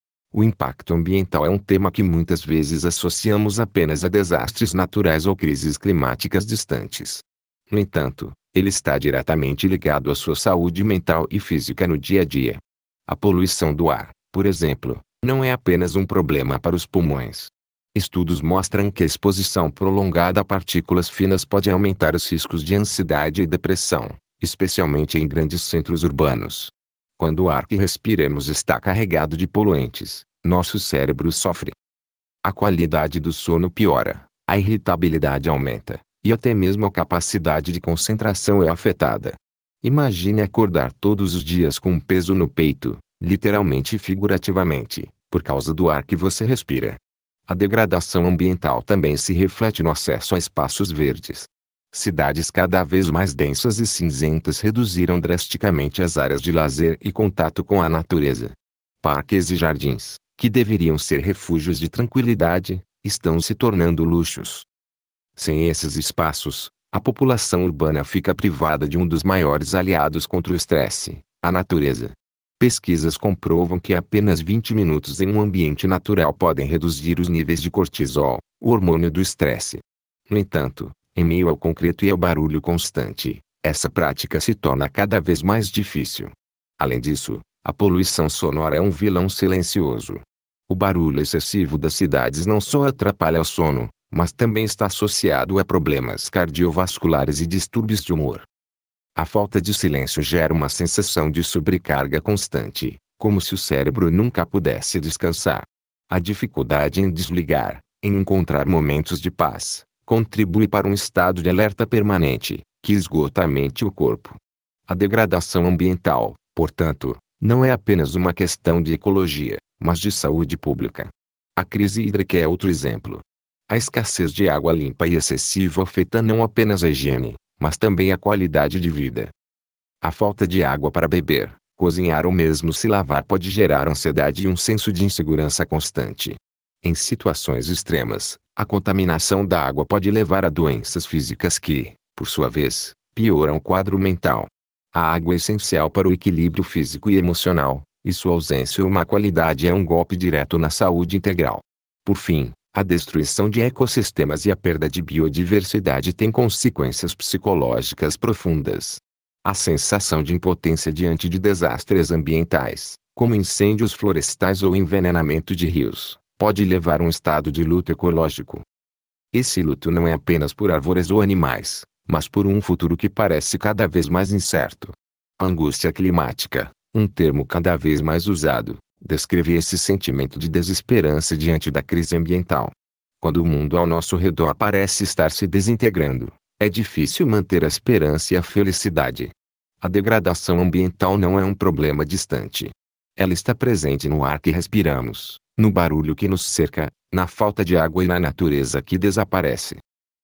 O impacto ambiental é um tema que muitas vezes associamos apenas a desastres naturais ou crises climáticas distantes. No entanto, ele está diretamente ligado à sua saúde mental e física no dia a dia. A poluição do ar, por exemplo, não é apenas um problema para os pulmões. Estudos mostram que a exposição prolongada a partículas finas pode aumentar os riscos de ansiedade e depressão, especialmente em grandes centros urbanos. Quando o ar que respiramos está carregado de poluentes, nosso cérebro sofre. A qualidade do sono piora, a irritabilidade aumenta, e até mesmo a capacidade de concentração é afetada. Imagine acordar todos os dias com um peso no peito, literalmente e figurativamente, por causa do ar que você respira. A degradação ambiental também se reflete no acesso a espaços verdes. Cidades cada vez mais densas e cinzentas reduziram drasticamente as áreas de lazer e contato com a natureza. Parques e jardins, que deveriam ser refúgios de tranquilidade, estão se tornando luxos. Sem esses espaços, a população urbana fica privada de um dos maiores aliados contra o estresse, a natureza. Pesquisas comprovam que apenas 20 minutos em um ambiente natural podem reduzir os níveis de cortisol, o hormônio do estresse. No entanto, em meio ao concreto e ao barulho constante, essa prática se torna cada vez mais difícil. Além disso, a poluição sonora é um vilão silencioso. O barulho excessivo das cidades não só atrapalha o sono, mas também está associado a problemas cardiovasculares e distúrbios de humor. A falta de silêncio gera uma sensação de sobrecarga constante, como se o cérebro nunca pudesse descansar. A dificuldade em desligar, em encontrar momentos de paz, contribui para um estado de alerta permanente, que esgota a mente e o corpo. A degradação ambiental, portanto, não é apenas uma questão de ecologia, mas de saúde pública. A crise hídrica é outro exemplo. A escassez de água limpa e excessiva afeta não apenas a higiene, mas também a qualidade de vida. A falta de água para beber, cozinhar ou mesmo se lavar pode gerar ansiedade e um senso de insegurança constante. Em situações extremas, a contaminação da água pode levar a doenças físicas que, por sua vez, pioram o quadro mental. A água é essencial para o equilíbrio físico e emocional, e sua ausência ou má qualidade é um golpe direto na saúde integral. Por fim, a destruição de ecossistemas e a perda de biodiversidade têm consequências psicológicas profundas. A sensação de impotência diante de desastres ambientais, como incêndios florestais ou envenenamento de rios, pode levar a um estado de luto ecológico. Esse luto não é apenas por árvores ou animais, mas por um futuro que parece cada vez mais incerto. A angústia climática, um termo cada vez mais usado, descreve esse sentimento de desesperança diante da crise ambiental. Quando o mundo ao nosso redor parece estar se desintegrando, é difícil manter a esperança e a felicidade. A degradação ambiental não é um problema distante. Ela está presente no ar que respiramos, no barulho que nos cerca, na falta de água e na natureza que desaparece.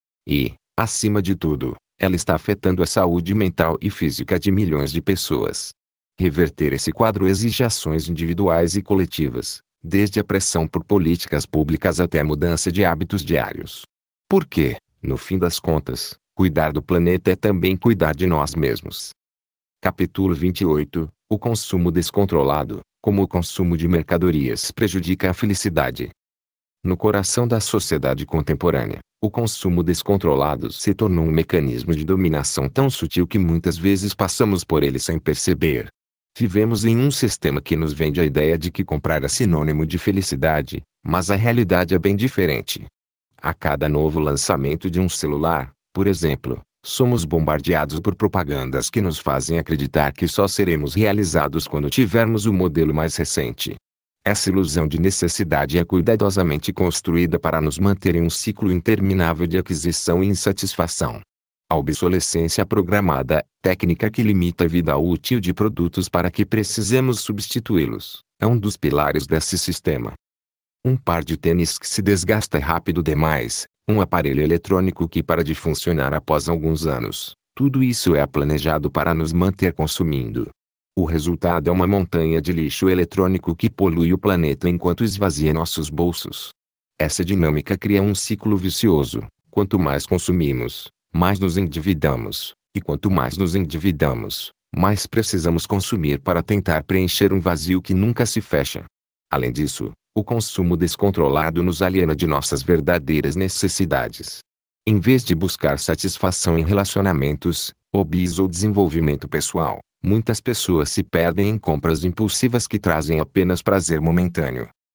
E, acima de tudo, ela está afetando a saúde mental e física de milhões de pessoas. Reverter esse quadro exige ações individuais e coletivas, desde a pressão por políticas públicas até a mudança de hábitos diários. Porque, no fim das contas, cuidar do planeta é também cuidar de nós mesmos. Capítulo 28 – O consumo descontrolado, como o consumo de mercadorias prejudica a felicidade. No coração da sociedade contemporânea, o consumo descontrolado se tornou um mecanismo de dominação tão sutil que muitas vezes passamos por ele sem perceber. Vivemos em um sistema que nos vende a ideia de que comprar é sinônimo de felicidade, mas a realidade é bem diferente. A cada novo lançamento de um celular, por exemplo, somos bombardeados por propagandas que nos fazem acreditar que só seremos realizados quando tivermos o modelo mais recente. Essa ilusão de necessidade é cuidadosamente construída para nos manter em um ciclo interminável de aquisição e insatisfação. A obsolescência programada, técnica que limita a vida útil de produtos para que precisemos substituí-los, é um dos pilares desse sistema. Um par de tênis que se desgasta rápido demais, um aparelho eletrônico que para de funcionar após alguns anos, tudo isso é planejado para nos manter consumindo. O resultado é uma montanha de lixo eletrônico que polui o planeta enquanto esvazia nossos bolsos. Essa dinâmica cria um ciclo vicioso. Quanto mais consumimos, mais nos endividamos, e quanto mais nos endividamos, mais precisamos consumir para tentar preencher um vazio que nunca se fecha. Além disso, o consumo descontrolado nos aliena de nossas verdadeiras necessidades. Em vez de buscar satisfação em relacionamentos, hobbies ou desenvolvimento pessoal, muitas pessoas se perdem em compras impulsivas que trazem apenas prazer momentâneo.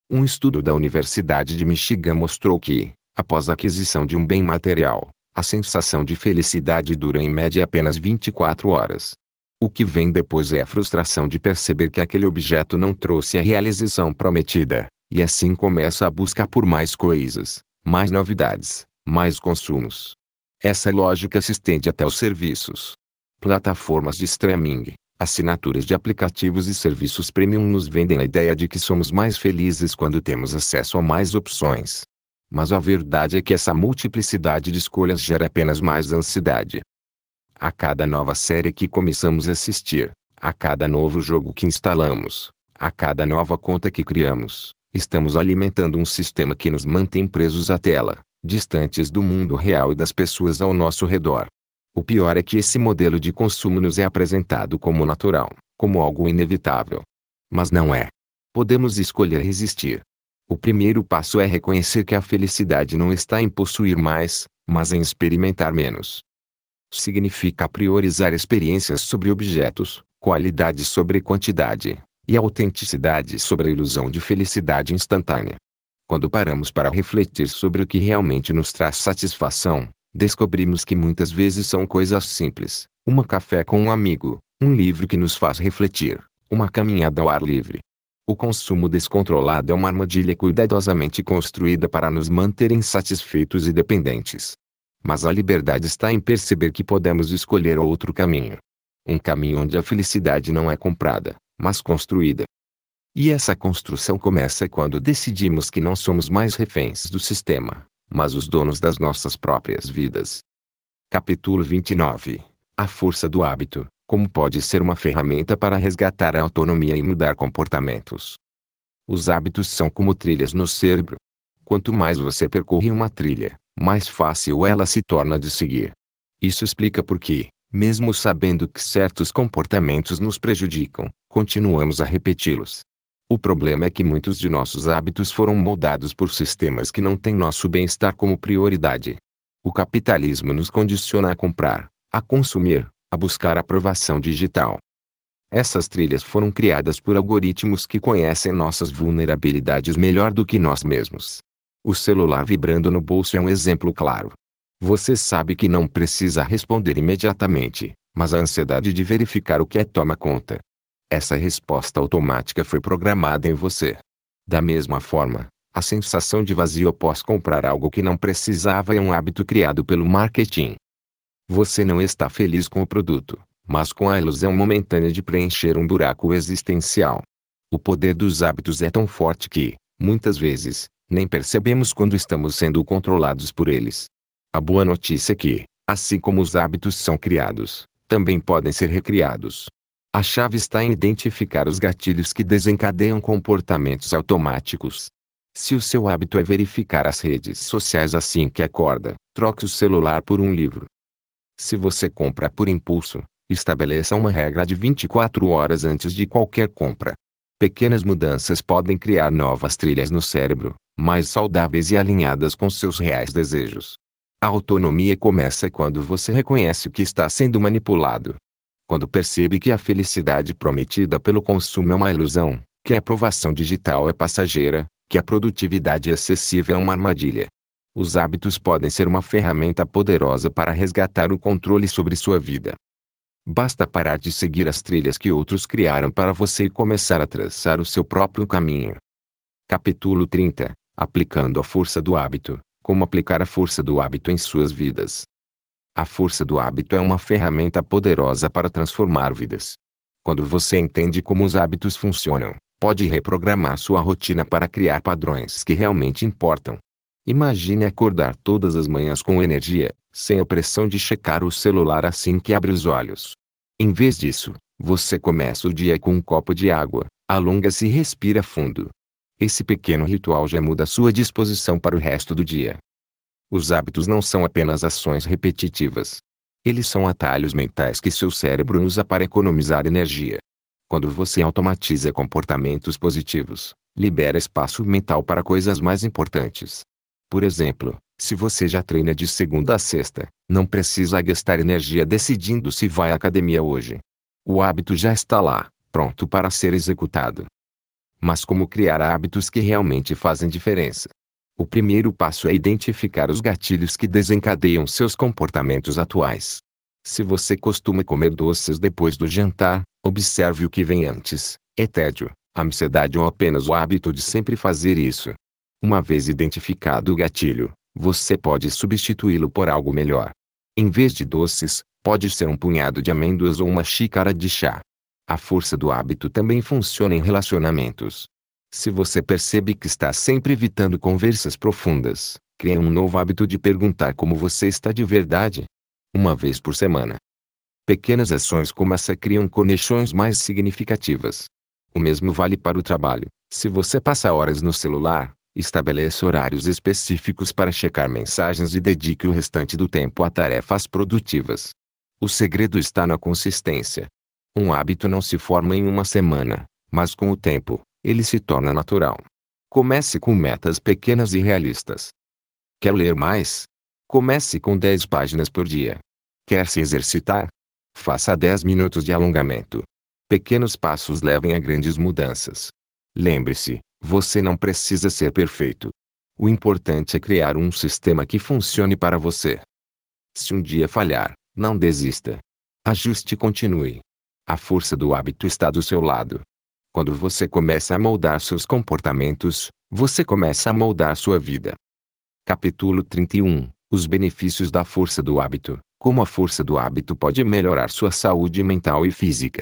Um estudo da Universidade de Michigan mostrou que, após a aquisição de um bem material, a sensação de felicidade dura em média apenas 24 horas. O que vem depois é a frustração de perceber que aquele objeto não trouxe a realização prometida, e assim começa a busca por mais coisas, mais novidades, mais consumos. Essa lógica se estende até os serviços. Plataformas de streaming, assinaturas de aplicativos e serviços premium nos vendem a ideia de que somos mais felizes quando temos acesso a mais opções. Mas a verdade é que essa multiplicidade de escolhas gera apenas mais ansiedade. A cada nova série que começamos a assistir, a cada novo jogo que instalamos, a cada nova conta que criamos, estamos alimentando um sistema que nos mantém presos à tela, distantes do mundo real e das pessoas ao nosso redor. O pior é que esse modelo de consumo nos é apresentado como natural, como algo inevitável. Mas não é. Podemos escolher resistir. O primeiro passo é reconhecer que a felicidade não está em possuir mais, mas em experimentar menos. Significa priorizar experiências sobre objetos, qualidade sobre quantidade, e autenticidade sobre a ilusão de felicidade instantânea. Quando paramos para refletir sobre o que realmente nos traz satisfação, descobrimos que muitas vezes são coisas simples: um café com um amigo, um livro que nos faz refletir, uma caminhada ao ar livre. O consumo descontrolado é uma armadilha cuidadosamente construída para nos manter insatisfeitos e dependentes. Mas a liberdade está em perceber que podemos escolher outro caminho. Um caminho onde a felicidade não é comprada, mas construída. E essa construção começa quando decidimos que não somos mais reféns do sistema, mas os donos das nossas próprias vidas. Capítulo 29. A força do hábito, como pode ser uma ferramenta para resgatar a autonomia e mudar comportamentos. Os hábitos são como trilhas no cérebro. Quanto mais você percorre uma trilha, mais fácil ela se torna de seguir. Isso explica por que, mesmo sabendo que certos comportamentos nos prejudicam, continuamos a repeti-los. O problema é que muitos de nossos hábitos foram moldados por sistemas que não têm nosso bem-estar como prioridade. O capitalismo nos condiciona a comprar, a consumir, a buscar aprovação digital. Essas trilhas foram criadas por algoritmos que conhecem nossas vulnerabilidades melhor do que nós mesmos. O celular vibrando no bolso é um exemplo claro. Você sabe que não precisa responder imediatamente, mas a ansiedade de verificar o que toma conta. Essa resposta automática foi programada em você. Da mesma forma, a sensação de vazio após comprar algo que não precisava é um hábito criado pelo marketing. Você não está feliz com o produto, mas com a ilusão momentânea de preencher um buraco existencial. O poder dos hábitos é tão forte que, muitas vezes, nem percebemos quando estamos sendo controlados por eles. A boa notícia é que, assim como os hábitos são criados, também podem ser recriados. A chave está em identificar os gatilhos que desencadeiam comportamentos automáticos. Se o seu hábito é verificar as redes sociais assim que acorda, troque o celular por um livro. Se você compra por impulso, estabeleça uma regra de 24 horas antes de qualquer compra. Pequenas mudanças podem criar novas trilhas no cérebro, mais saudáveis e alinhadas com seus reais desejos. A autonomia começa quando você reconhece que está sendo manipulado. Quando percebe que a felicidade prometida pelo consumo é uma ilusão, que a aprovação digital é passageira, que a produtividade excessiva é uma armadilha. Os hábitos podem ser uma ferramenta poderosa para resgatar o controle sobre sua vida. Basta parar de seguir as trilhas que outros criaram para você e começar a traçar o seu próprio caminho. Capítulo 30. Aplicando a força do hábito. Como aplicar a força do hábito em suas vidas. A força do hábito é uma ferramenta poderosa para transformar vidas. Quando você entende como os hábitos funcionam, pode reprogramar sua rotina para criar padrões que realmente importam. Imagine acordar todas as manhãs com energia, sem a pressão de checar o celular assim que abre os olhos. Em vez disso, você começa o dia com um copo de água, alonga-se e respira fundo. Esse pequeno ritual já muda sua disposição para o resto do dia. Os hábitos não são apenas ações repetitivas. Eles são atalhos mentais que seu cérebro usa para economizar energia. Quando você automatiza comportamentos positivos, libera espaço mental para coisas mais importantes. Por exemplo, se você já treina de segunda a sexta, não precisa gastar energia decidindo se vai à academia hoje. O hábito já está lá, pronto para ser executado. mas como criar hábitos que realmente fazem diferença. O primeiro passo é identificar os gatilhos que desencadeiam seus comportamentos atuais. Se você costuma comer doces depois do jantar, observe o que vem antes: é tédio, ansiedade ou apenas o hábito de sempre fazer isso. Uma vez identificado o gatilho, você pode substituí-lo por algo melhor. Em vez de doces, pode ser um punhado de amêndoas ou uma xícara de chá. A força do hábito também funciona em relacionamentos. Se você percebe que está sempre evitando conversas profundas, crie um novo hábito de perguntar como você está de verdade. Uma vez por semana. Pequenas ações como essa criam conexões mais significativas. O mesmo vale para o trabalho. Se você passa horas no celular, estabeleça horários específicos para checar mensagens e dedique o restante do tempo a tarefas produtivas. O segredo está na consistência. Um hábito não se forma em uma semana, mas com o tempo, ele se torna natural. Comece com metas pequenas e realistas. Quer ler mais? Comece com 10 páginas por dia. Quer se exercitar? Faça 10 minutos de alongamento. Pequenos passos levam a grandes mudanças. Lembre-se, você não precisa ser perfeito. O importante é criar um sistema que funcione para você. Se um dia falhar, não desista. Ajuste e continue. A força do hábito está do seu lado. Quando você começa a moldar seus comportamentos, você começa a moldar sua vida. Capítulo 31. Os benefícios da força do hábito. Como a força do hábito pode melhorar sua saúde mental e física.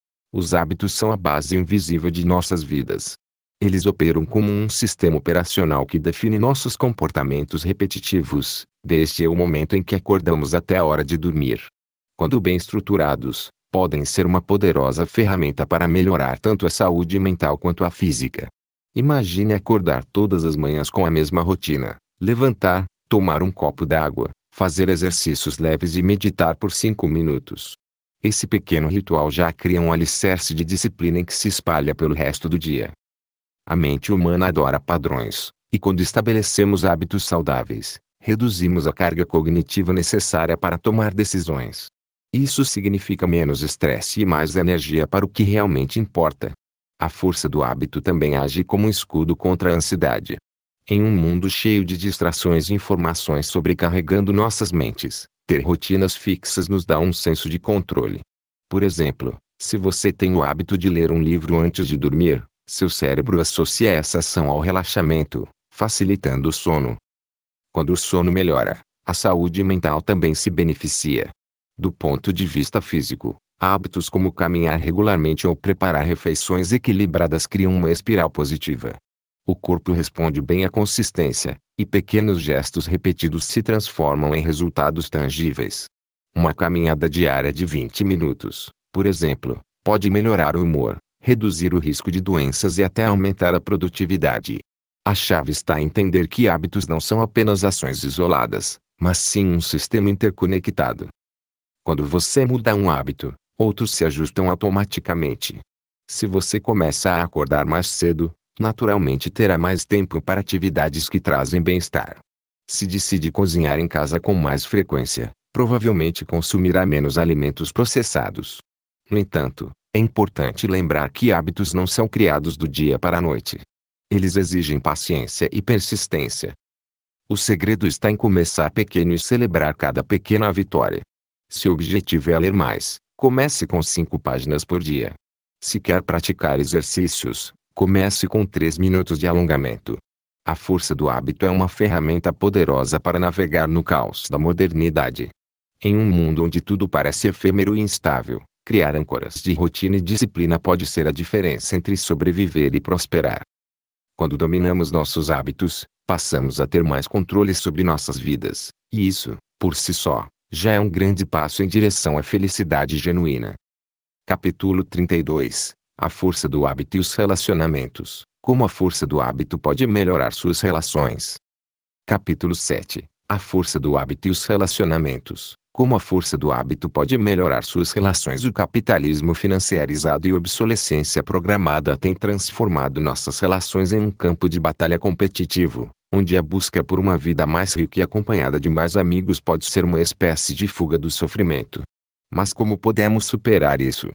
Os hábitos são a base invisível de nossas vidas. Eles operam como um sistema operacional que define nossos comportamentos repetitivos, desde o momento em que acordamos até a hora de dormir. Quando bem estruturados, podem ser uma poderosa ferramenta para melhorar tanto a saúde mental quanto a física. Imagine acordar todas as manhãs com a mesma rotina: levantar, tomar um copo d'água, fazer exercícios leves e meditar por 5 minutos. Esse pequeno ritual já cria um alicerce de disciplina que se espalha pelo resto do dia. A mente humana adora padrões, e quando estabelecemos hábitos saudáveis, reduzimos a carga cognitiva necessária para tomar decisões. Isso significa menos estresse e mais energia para o que realmente importa. A força do hábito também age como um escudo contra a ansiedade. Em um mundo cheio de distrações e informações sobrecarregando nossas mentes, ter rotinas fixas nos dá um senso de controle. Por exemplo, se você tem o hábito de ler um livro antes de dormir, seu cérebro associa essa ação ao relaxamento, facilitando o sono. Quando o sono melhora, a saúde mental também se beneficia. Do ponto de vista físico, hábitos como caminhar regularmente ou preparar refeições equilibradas criam uma espiral positiva. O corpo responde bem à consistência, e pequenos gestos repetidos se transformam em resultados tangíveis. Uma caminhada diária de 20 minutos, por exemplo, pode melhorar o humor, reduzir o risco de doenças e até aumentar a produtividade. A chave está em entender que hábitos não são apenas ações isoladas, mas sim um sistema interconectado. Quando você muda um hábito, outros se ajustam automaticamente. Se você começa a acordar mais cedo, naturalmente terá mais tempo para atividades que trazem bem-estar. Se decide cozinhar em casa com mais frequência, provavelmente consumirá menos alimentos processados. No entanto, é importante lembrar que hábitos não são criados do dia para a noite. Eles exigem paciência e persistência. O segredo está em começar pequeno e celebrar cada pequena vitória. Se o objetivo é ler mais, comece com 5 páginas por dia. Se quer praticar exercícios, comece com 3 minutos de alongamento. A força do hábito é uma ferramenta poderosa para navegar no caos da modernidade. Em um mundo onde tudo parece efêmero e instável, criar âncoras de rotina e disciplina pode ser a diferença entre sobreviver e prosperar. Quando dominamos nossos hábitos, passamos a ter mais controle sobre nossas vidas, e isso, por si só, já é um grande passo em direção à felicidade genuína. Capítulo 32. A força do hábito e os relacionamentos. Como a força do hábito pode melhorar suas relações. Capítulo 7. A força do hábito e os relacionamentos. Como a força do hábito pode melhorar suas relações. O capitalismo financiarizado e obsolescência programada têm transformado nossas relações em um campo de batalha competitivo, onde a busca por uma vida mais rica e acompanhada de mais amigos pode ser uma espécie de fuga do sofrimento. Mas como podemos superar isso?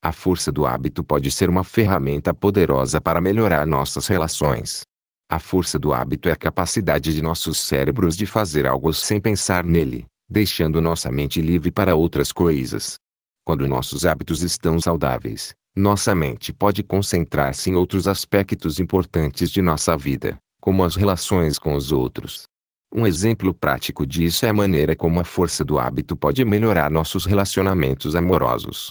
A força do hábito pode ser uma ferramenta poderosa para melhorar nossas relações. A força do hábito é a capacidade de nossos cérebros de fazer algo sem pensar nele, deixando nossa mente livre para outras coisas. Quando nossos hábitos estão saudáveis, nossa mente pode concentrar-se em outros aspectos importantes de nossa vida, como as relações com os outros. Um exemplo prático disso é a maneira como a força do hábito pode melhorar nossos relacionamentos amorosos.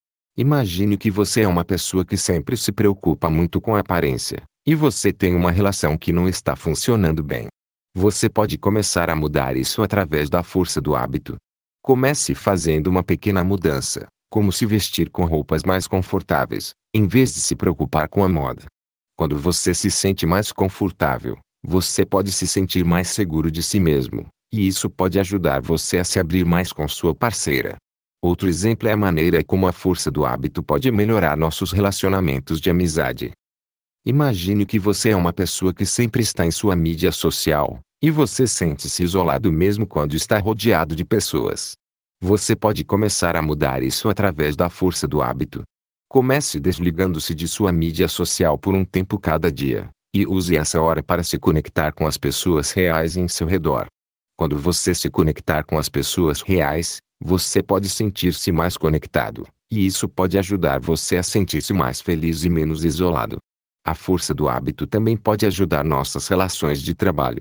Imagine que você é uma pessoa que sempre se preocupa muito com a aparência, e você tem uma relação que não está funcionando bem. Você pode começar a mudar isso através da força do hábito. Comece fazendo uma pequena mudança, como se vestir com roupas mais confortáveis, em vez de se preocupar com a moda. Quando você se sente mais confortável, você pode se sentir mais seguro de si mesmo, e isso pode ajudar você a se abrir mais com sua parceira. Outro exemplo é a maneira como a força do hábito pode melhorar nossos relacionamentos de amizade. Imagine que você é uma pessoa que sempre está em sua mídia social, e você sente-se isolado mesmo quando está rodeado de pessoas. Você pode começar a mudar isso através da força do hábito. Comece desligando-se de sua mídia social por um tempo cada dia, e use essa hora para se conectar com as pessoas reais em seu redor. Quando você se conectar com as pessoas reais, você pode sentir-se mais conectado, e isso pode ajudar você a sentir-se mais feliz e menos isolado. A força do hábito também pode ajudar nossas relações de trabalho.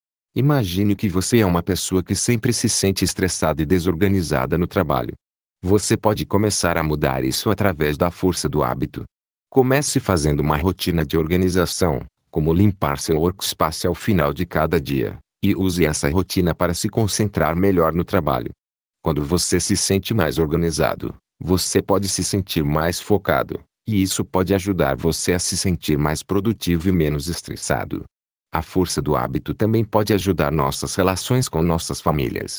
Imagine que você é uma pessoa que sempre se sente estressada e desorganizada no trabalho. Você pode começar a mudar isso através da força do hábito. Comece fazendo uma rotina de organização, como limpar seu workspace ao final de cada dia, e use essa rotina para se concentrar melhor no trabalho. Quando você se sente mais organizado, você pode se sentir mais focado, e isso pode ajudar você a se sentir mais produtivo e menos estressado. A força do hábito também pode ajudar nossas relações com nossas famílias.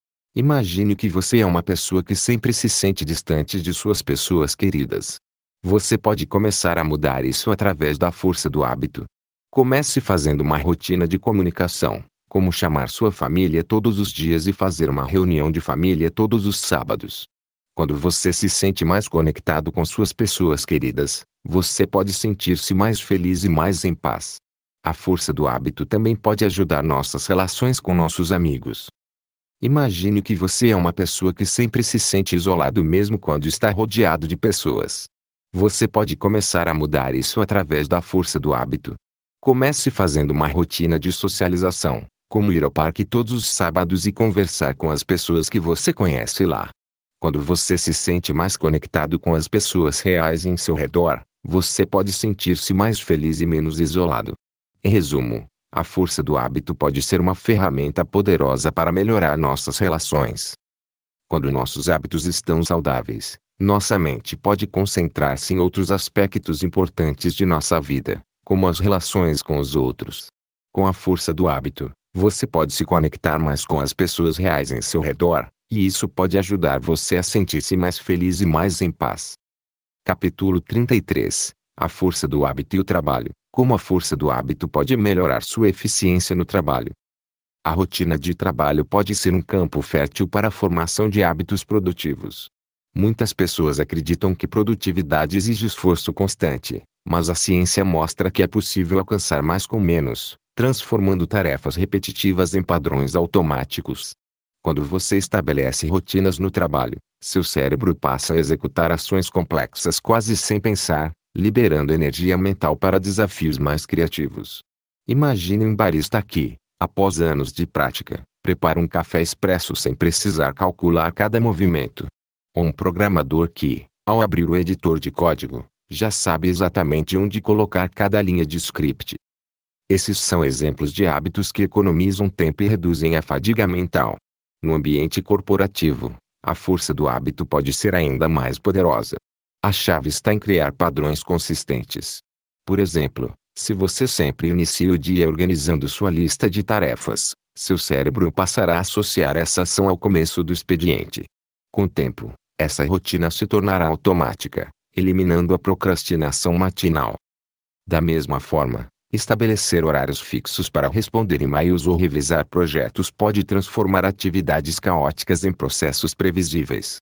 Imagine que você é uma pessoa que sempre se sente distante de suas pessoas queridas. Você pode começar a mudar isso através da força do hábito. Comece fazendo uma rotina de comunicação, como chamar sua família todos os dias e fazer uma reunião de família todos os sábados. Quando você se sente mais conectado com suas pessoas queridas, você pode sentir-se mais feliz e mais em paz. A força do hábito também pode ajudar nossas relações com nossos amigos. Imagine que você é uma pessoa que sempre se sente isolado mesmo quando está rodeado de pessoas. Você pode começar a mudar isso através da força do hábito. Comece fazendo uma rotina de socialização, como ir ao parque todos os sábados e conversar com as pessoas que você conhece lá. Quando você se sente mais conectado com as pessoas reais em seu redor, você pode sentir-se mais feliz e menos isolado. Em resumo, a força do hábito pode ser uma ferramenta poderosa para melhorar nossas relações. Quando nossos hábitos estão saudáveis, nossa mente pode concentrar-se em outros aspectos importantes de nossa vida, como as relações com os outros. Com a força do hábito, você pode se conectar mais com as pessoas reais em seu redor, e isso pode ajudar você a sentir-se mais feliz e mais em paz. Capítulo 33 – A força do hábito e o trabalho. Como a força do hábito pode melhorar sua eficiência no trabalho. A rotina de trabalho pode ser um campo fértil para a formação de hábitos produtivos. Muitas pessoas acreditam que produtividade exige esforço constante, mas a ciência mostra que é possível alcançar mais com menos, transformando tarefas repetitivas em padrões automáticos. Quando você estabelece rotinas no trabalho, seu cérebro passa a executar ações complexas quase sem pensar, liberando energia mental para desafios mais criativos. Imagine um barista que, após anos de prática, prepara um café expresso sem precisar calcular cada movimento. Ou um programador que, ao abrir o editor de código, já sabe exatamente onde colocar cada linha de script. Esses são exemplos de hábitos que economizam tempo e reduzem a fadiga mental. No ambiente corporativo, a força do hábito pode ser ainda mais poderosa. A chave está em criar padrões consistentes. Por exemplo, se você sempre inicia o dia organizando sua lista de tarefas, seu cérebro passará a associar essa ação ao começo do expediente. Com o tempo, essa rotina se tornará automática, eliminando a procrastinação matinal. Da mesma forma, estabelecer horários fixos para responder e-mails ou revisar projetos pode transformar atividades caóticas em processos previsíveis.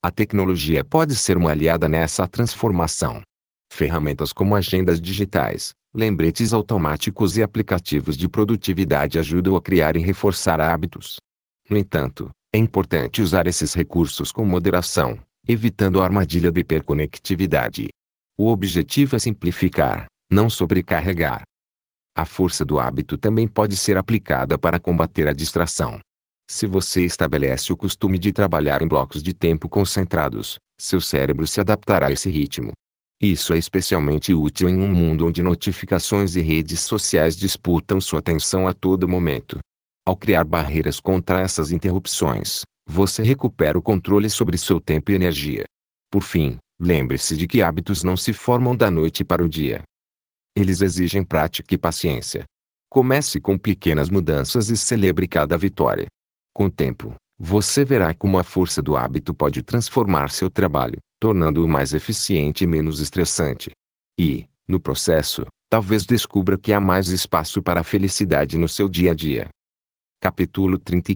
A tecnologia pode ser uma aliada nessa transformação. Ferramentas como agendas digitais, lembretes automáticos e aplicativos de produtividade ajudam a criar e reforçar hábitos. No entanto, é importante usar esses recursos com moderação, evitando a armadilha da hiperconectividade. O objetivo é simplificar, não sobrecarregar. A força do hábito também pode ser aplicada para combater a distração. Se você estabelece o costume de trabalhar em blocos de tempo concentrados, seu cérebro se adaptará a esse ritmo. Isso é especialmente útil em um mundo onde notificações e redes sociais disputam sua atenção a todo momento. Ao criar barreiras contra essas interrupções, você recupera o controle sobre seu tempo e energia. Por fim, lembre-se de que hábitos não se formam da noite para o dia. Eles exigem prática e paciência. Comece com pequenas mudanças e celebre cada vitória. Com o tempo, você verá como a força do hábito pode transformar seu trabalho, tornando-o mais eficiente e menos estressante. E, no processo, talvez descubra que há mais espaço para a felicidade no seu dia a dia. Capítulo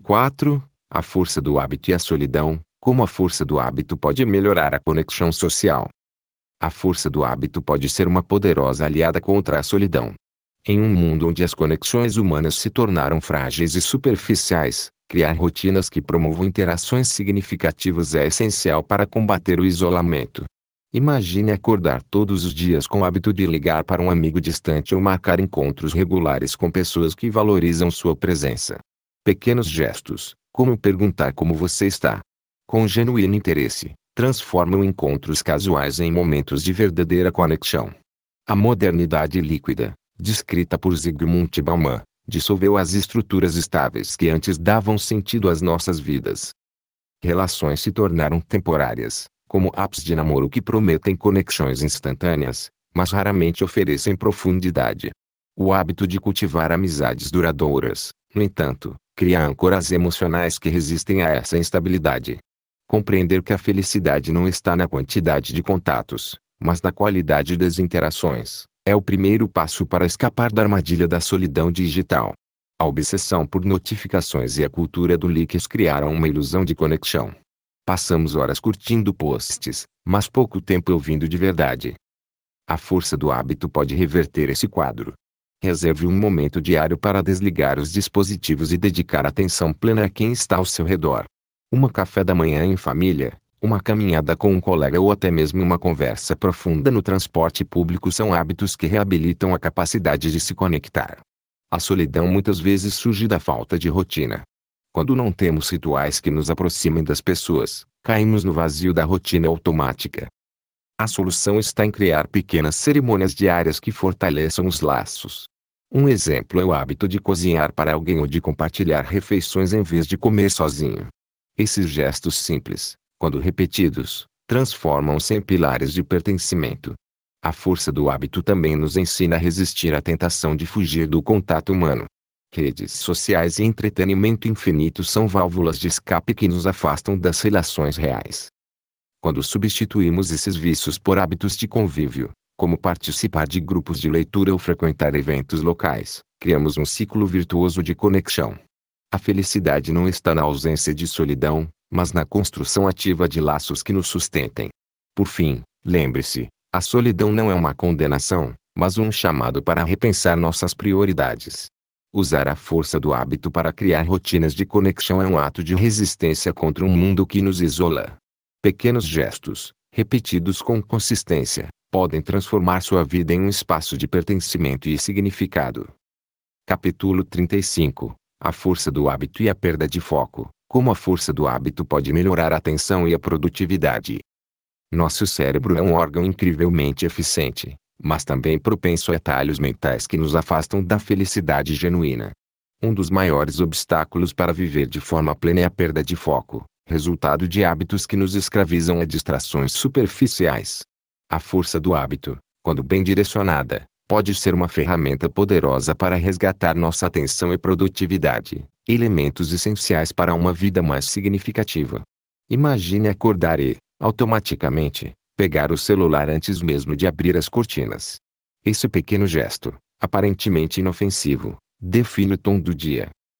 34 – A força do hábito e a solidão. Como a força do hábito pode melhorar a conexão social. A força do hábito pode ser uma poderosa aliada contra a solidão. Em um mundo onde as conexões humanas se tornaram frágeis e superficiais, criar rotinas que promovam interações significativas é essencial para combater o isolamento. Imagine acordar todos os dias com o hábito de ligar para um amigo distante ou marcar encontros regulares com pessoas que valorizam sua presença. Pequenos gestos, como perguntar como você está, com genuíno interesse, transformam encontros casuais em momentos de verdadeira conexão. A modernidade líquida, descrita por Zygmunt Bauman, dissolveu as estruturas estáveis que antes davam sentido às nossas vidas. Relações se tornaram temporárias, como apps de namoro que prometem conexões instantâneas, mas raramente oferecem profundidade. O hábito de cultivar amizades duradouras, no entanto, cria âncoras emocionais que resistem a essa instabilidade. Compreender que a felicidade não está na quantidade de contatos, mas na qualidade das interações, é o primeiro passo para escapar da armadilha da solidão digital. A obsessão por notificações e a cultura do likes criaram uma ilusão de conexão. Passamos horas curtindo posts, mas pouco tempo ouvindo de verdade. A força do hábito pode reverter esse quadro. Reserve um momento diário para desligar os dispositivos e dedicar atenção plena a quem está ao seu redor. Um café da manhã em família, uma caminhada com um colega ou até mesmo uma conversa profunda no transporte público são hábitos que reabilitam a capacidade de se conectar. A solidão muitas vezes surge da falta de rotina. Quando não temos rituais que nos aproximem das pessoas, caímos no vazio da rotina automática. A solução está em criar pequenas cerimônias diárias que fortaleçam os laços. Um exemplo é o hábito de cozinhar para alguém ou de compartilhar refeições em vez de comer sozinho. Esses gestos simples, quando repetidos, transformam-se em pilares de pertencimento. A força do hábito também nos ensina a resistir à tentação de fugir do contato humano. Redes sociais e entretenimento infinito são válvulas de escape que nos afastam das relações reais. Quando substituímos esses vícios por hábitos de convívio, como participar de grupos de leitura ou frequentar eventos locais, criamos um ciclo virtuoso de conexão. A felicidade não está na ausência de solidão, mas na construção ativa de laços que nos sustentem. Por fim, lembre-se, a solidão não é uma condenação, mas um chamado para repensar nossas prioridades. Usar a força do hábito para criar rotinas de conexão é um ato de resistência contra um mundo que nos isola. Pequenos gestos, repetidos com consistência, podem transformar sua vida em um espaço de pertencimento e significado. Capítulo 35 – A força do hábito e a perda de foco. Como a força do hábito pode melhorar a atenção e a produtividade. Nosso cérebro é um órgão incrivelmente eficiente, mas também propenso a atalhos mentais que nos afastam da felicidade genuína. Um dos maiores obstáculos para viver de forma plena é a perda de foco, resultado de hábitos que nos escravizam a distrações superficiais. A força do hábito, quando bem direcionada, pode ser uma ferramenta poderosa para resgatar nossa atenção e produtividade, elementos essenciais para uma vida mais significativa. Imagine acordar e, automaticamente, pegar o celular antes mesmo de abrir as cortinas. Esse pequeno gesto, aparentemente inofensivo, define o tom do dia.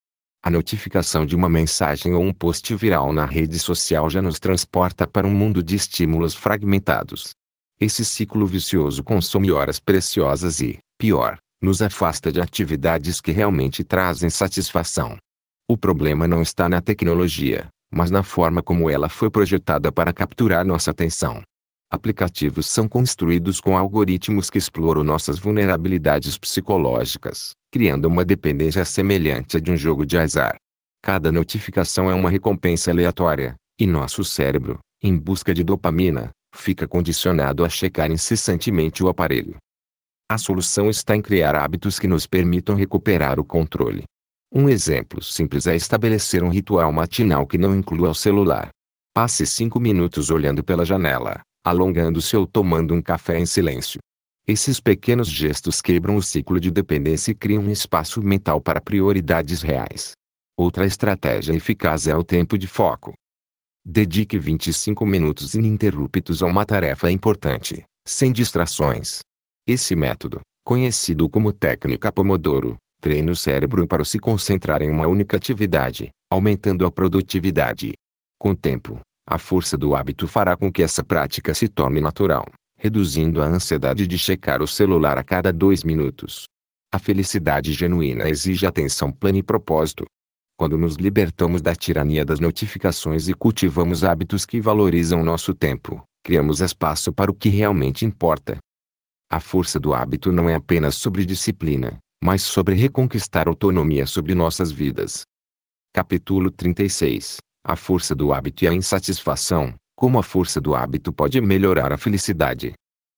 A notificação de uma mensagem ou um post viral na rede social já nos transporta para um mundo de estímulos fragmentados. Esse ciclo vicioso consome horas preciosas e, pior, nos afasta de atividades que realmente trazem satisfação. O problema não está na tecnologia, mas na forma como ela foi projetada para capturar nossa atenção. Aplicativos são construídos com algoritmos que exploram nossas vulnerabilidades psicológicas, criando uma dependência semelhante à de um jogo de azar. Cada notificação é uma recompensa aleatória, e nosso cérebro, em busca de dopamina, fica condicionado a checar incessantemente o aparelho. A solução está em criar hábitos que nos permitam recuperar o controle. Um exemplo simples é estabelecer um ritual matinal que não inclua o celular. Passe 5 minutos olhando pela janela, alongando-se ou tomando um café em silêncio. Esses pequenos gestos quebram o ciclo de dependência e criam um espaço mental para prioridades reais. Outra estratégia eficaz é o tempo de foco. Dedique 25 minutos ininterruptos a uma tarefa importante, sem distrações. Esse método, conhecido como técnica Pomodoro, treina o cérebro para se concentrar em uma única atividade, aumentando a produtividade. Com o tempo, a força do hábito fará com que essa prática se torne natural, reduzindo a ansiedade de checar o celular a cada 2 minutos. A felicidade genuína exige atenção plena e propósito. Quando nos libertamos da tirania das notificações e cultivamos hábitos que valorizam nosso tempo, criamos espaço para o que realmente importa. A força do hábito não é apenas sobre disciplina, mas sobre reconquistar autonomia sobre nossas vidas. Capítulo 36. A força do hábito e a insatisfação. Como a força do hábito pode melhorar a felicidade?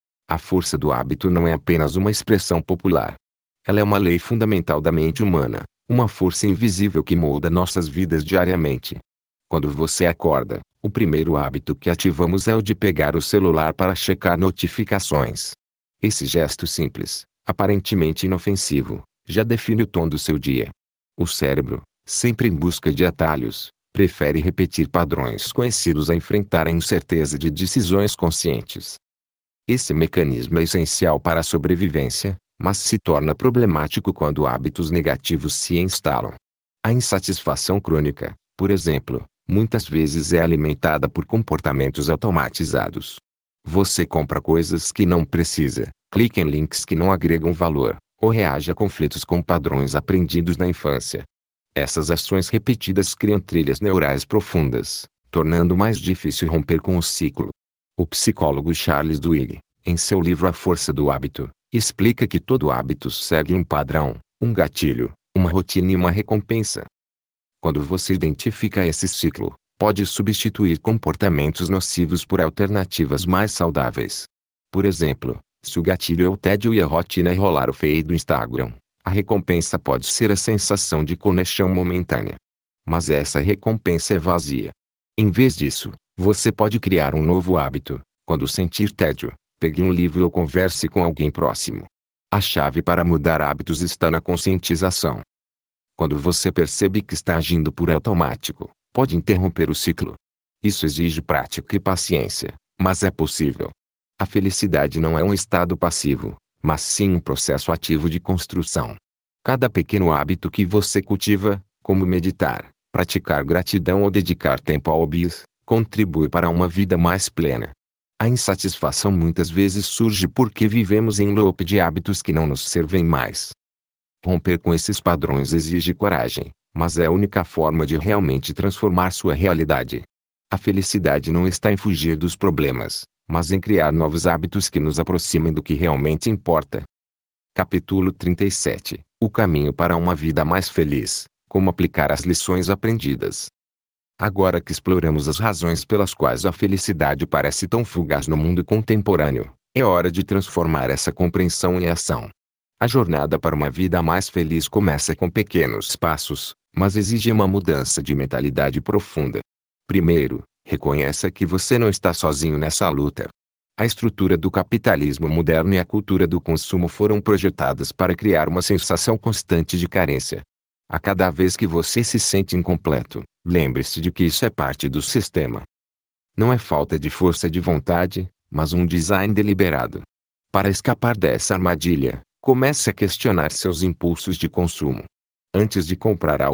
A força do hábito não é apenas uma expressão popular. Ela é uma lei fundamental da mente humana, uma força invisível que molda nossas vidas diariamente. Quando você acorda, o primeiro hábito que ativamos é o de pegar o celular para checar notificações. Esse gesto simples, aparentemente inofensivo, já define o tom do seu dia. O cérebro, sempre em busca de atalhos, prefere repetir padrões conhecidos a enfrentar a incerteza de decisões conscientes. Esse mecanismo é essencial para a sobrevivência, mas se torna problemático quando hábitos negativos se instalam. A insatisfação crônica, por exemplo, muitas vezes é alimentada por comportamentos automatizados. Você compra coisas que não precisa, clica em links que não agregam valor, ou reage a conflitos com padrões aprendidos na infância. Essas ações repetidas criam trilhas neurais profundas, tornando mais difícil romper com o ciclo. O psicólogo Charles Duhigg, em seu livro A Força do Hábito, explica que todo hábito segue um padrão, um gatilho, uma rotina e uma recompensa. Quando você identifica esse ciclo, pode substituir comportamentos nocivos por alternativas mais saudáveis. Por exemplo, se o gatilho é o tédio e a rotina é rolar o feed do Instagram, a recompensa pode ser a sensação de conexão momentânea. Mas essa recompensa é vazia. Em vez disso, você pode criar um novo hábito. Quando sentir tédio, pegue um livro ou converse com alguém próximo. A chave para mudar hábitos está na conscientização. Quando você percebe que está agindo por automático, pode interromper o ciclo. Isso exige prática e paciência, mas é possível. A felicidade não é um estado passivo, mas sim um processo ativo de construção. Cada pequeno hábito que você cultiva, como meditar, praticar gratidão ou dedicar tempo a hobbies, contribui para uma vida mais plena. A insatisfação muitas vezes surge porque vivemos em loop de hábitos que não nos servem mais. Romper com esses padrões exige coragem, mas é a única forma de realmente transformar sua realidade. A felicidade não está em fugir dos problemas, mas em criar novos hábitos que nos aproximem do que realmente importa. Capítulo 37. O caminho para uma vida mais feliz. Como aplicar as lições aprendidas. Agora que exploramos as razões pelas quais a felicidade parece tão fugaz no mundo contemporâneo, é hora de transformar essa compreensão em ação. A jornada para uma vida mais feliz começa com pequenos passos, mas exige uma mudança de mentalidade profunda. Primeiro, reconheça que você não está sozinho nessa luta. A estrutura do capitalismo moderno e a cultura do consumo foram projetadas para criar uma sensação constante de carência. A cada vez que você se sente incompleto, lembre-se de que isso é parte do sistema. Não é falta de força de vontade, mas um design deliberado. Para escapar dessa armadilha, comece a questionar seus impulsos de consumo. Antes de comprar algo,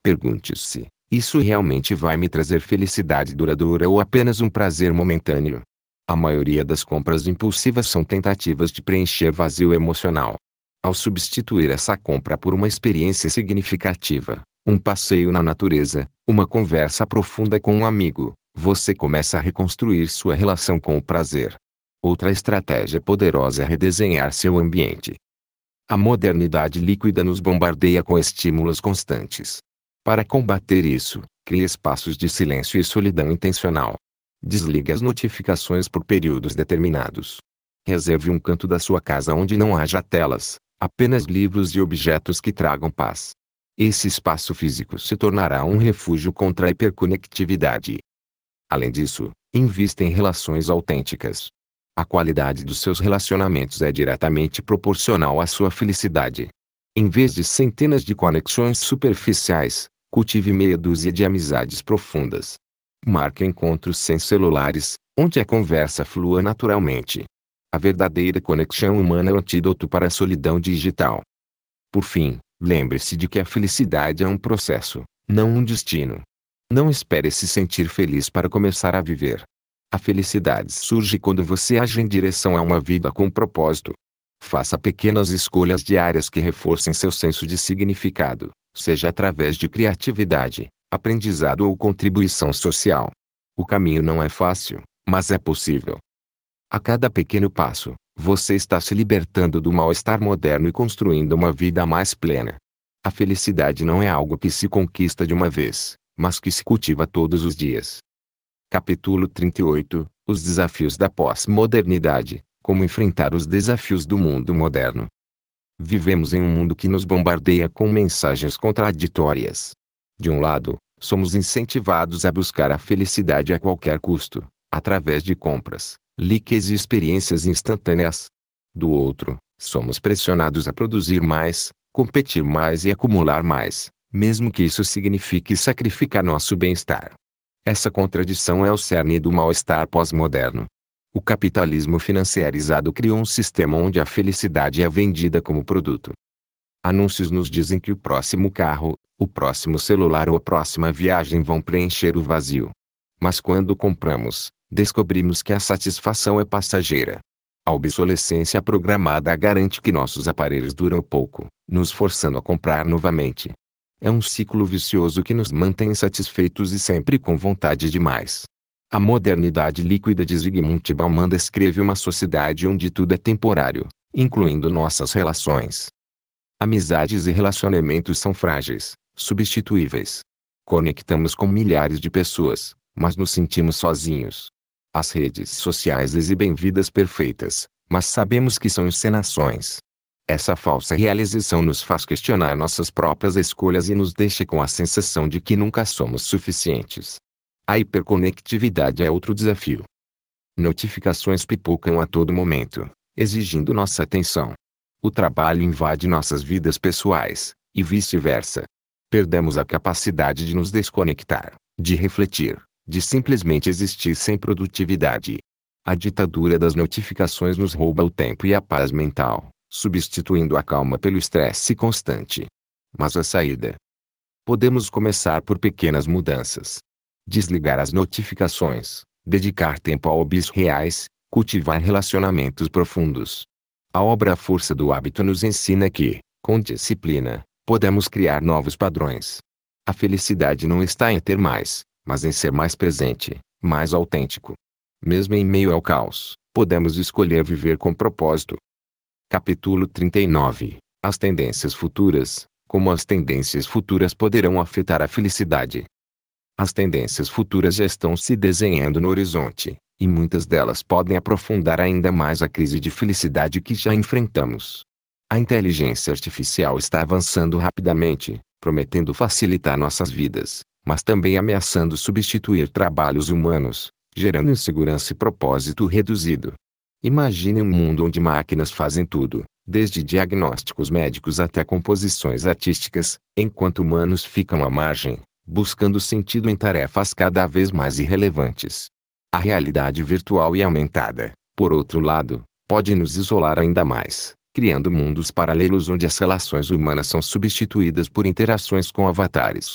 Pergunte-se: isso realmente vai me trazer felicidade duradoura ou apenas um prazer momentâneo? A maioria das compras impulsivas são tentativas de preencher vazio emocional. Ao substituir essa compra por uma experiência significativa, um passeio na natureza, uma conversa profunda com um amigo, você começa a reconstruir sua relação com o prazer. Outra estratégia poderosa é redesenhar seu ambiente. A modernidade líquida nos bombardeia com estímulos constantes. Para combater isso, crie espaços de silêncio e solidão intencional. Desligue as notificações por períodos determinados. Reserve um canto da sua casa onde não haja telas, apenas livros e objetos que tragam paz. Esse espaço físico se tornará um refúgio contra a hiperconectividade. Além disso, invista em relações autênticas. A qualidade dos seus relacionamentos é diretamente proporcional à sua felicidade. Em vez de centenas de conexões superficiais, cultive meia dúzia de amizades profundas. Marque encontros sem celulares, onde a conversa flua naturalmente. A verdadeira conexão humana é o antídoto para a solidão digital. Por fim, lembre-se de que a felicidade é um processo, não um destino. Não espere se sentir feliz para começar a viver. A felicidade surge quando você age em direção a uma vida com propósito. Faça pequenas escolhas diárias que reforcem seu senso de significado, seja através de criatividade, aprendizado ou contribuição social. O caminho não é fácil, mas é possível. A cada pequeno passo, você está se libertando do mal-estar moderno e construindo uma vida mais plena. A felicidade não é algo que se conquista de uma vez, mas que se cultiva todos os dias. Capítulo 38 – Os desafios da pós-modernidade. Como enfrentar os desafios do mundo moderno. Vivemos em um mundo que nos bombardeia com mensagens contraditórias. De um lado, somos incentivados a buscar a felicidade a qualquer custo, através de compras, likes e experiências instantâneas. Do outro, somos pressionados a produzir mais, competir mais e acumular mais, mesmo que isso signifique sacrificar nosso bem-estar. Essa contradição é o cerne do mal-estar pós-moderno. O capitalismo financiarizado criou um sistema onde a felicidade é vendida como produto. Anúncios nos dizem que o próximo carro, o próximo celular ou a próxima viagem vão preencher o vazio. Mas quando compramos, descobrimos que a satisfação é passageira. A obsolescência programada garante que nossos aparelhos duram pouco, nos forçando a comprar novamente. É um ciclo vicioso que nos mantém insatisfeitos e sempre com vontade de mais. A modernidade líquida de Zygmunt Bauman descreve uma sociedade onde tudo é temporário, incluindo nossas relações. Amizades e relacionamentos são frágeis, substituíveis. Conectamos com milhares de pessoas, mas nos sentimos sozinhos. As redes sociais exibem vidas perfeitas, mas sabemos que são encenações. Essa falsa realização nos faz questionar nossas próprias escolhas e nos deixa com a sensação de que nunca somos suficientes. A hiperconectividade é outro desafio. Notificações pipocam a todo momento, exigindo nossa atenção. O trabalho invade nossas vidas pessoais, e vice-versa. Perdemos a capacidade de nos desconectar, de refletir, de simplesmente existir sem produtividade. A ditadura das notificações nos rouba o tempo e a paz mental, substituindo a calma pelo estresse constante. Mas a saída? Podemos começar por pequenas mudanças. Desligar as notificações, dedicar tempo a hobbies reais, cultivar relacionamentos profundos. A obra A Força do Hábito nos ensina que, com disciplina, podemos criar novos padrões. A felicidade não está em ter mais, mas em ser mais presente, mais autêntico. Mesmo em meio ao caos, podemos escolher viver com propósito. Capítulo 39 – As tendências futuras. Como as tendências futuras poderão afetar a felicidade. As tendências futuras já estão se desenhando no horizonte, e muitas delas podem aprofundar ainda mais a crise de felicidade que já enfrentamos. A inteligência artificial está avançando rapidamente, prometendo facilitar nossas vidas, mas também ameaçando substituir trabalhos humanos, gerando insegurança e propósito reduzido. Imagine um mundo onde máquinas fazem tudo, desde diagnósticos médicos até composições artísticas, enquanto humanos ficam à margem, buscando sentido em tarefas cada vez mais irrelevantes. A realidade virtual e aumentada, por outro lado, pode nos isolar ainda mais, criando mundos paralelos onde as relações humanas são substituídas por interações com avatares.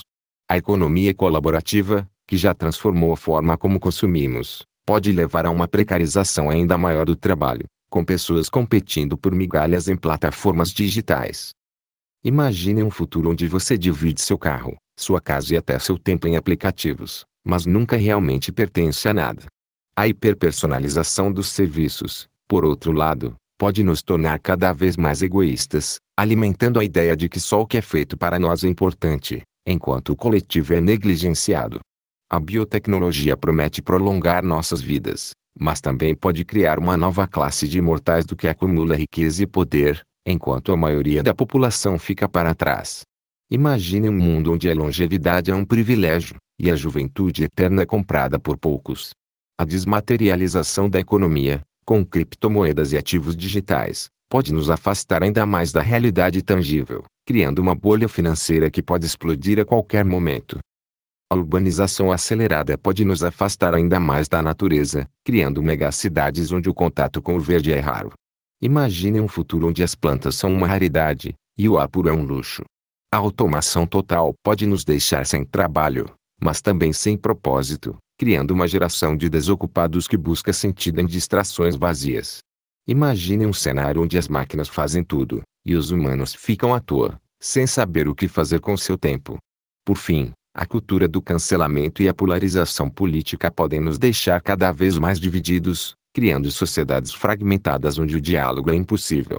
A economia colaborativa, que já transformou a forma como consumimos, pode levar a uma precarização ainda maior do trabalho, com pessoas competindo por migalhas em plataformas digitais. Imagine um futuro onde você divide seu carro, sua casa e até seu tempo em aplicativos, mas nunca realmente pertence a nada. A hiperpersonalização dos serviços, por outro lado, pode nos tornar cada vez mais egoístas, alimentando a ideia de que só o que é feito para nós é importante, enquanto o coletivo é negligenciado. A biotecnologia promete prolongar nossas vidas, mas também pode criar uma nova classe de imortais do que acumula riqueza e poder, enquanto a maioria da população fica para trás. Imagine um mundo onde a longevidade é um privilégio, e a juventude eterna é comprada por poucos. A desmaterialização da economia, com criptomoedas e ativos digitais, pode nos afastar ainda mais da realidade tangível, criando uma bolha financeira que pode explodir a qualquer momento. A urbanização acelerada pode nos afastar ainda mais da natureza, criando megacidades onde o contato com o verde é raro. Imagine um futuro onde as plantas são uma raridade, e o ar puro é um luxo. A automação total pode nos deixar sem trabalho, mas também sem propósito, criando uma geração de desocupados que busca sentido em distrações vazias. Imagine um cenário onde as máquinas fazem tudo, e os humanos ficam à toa, sem saber o que fazer com seu tempo. Por fim, a cultura do cancelamento e a polarização política podem nos deixar cada vez mais divididos, criando sociedades fragmentadas onde o diálogo é impossível.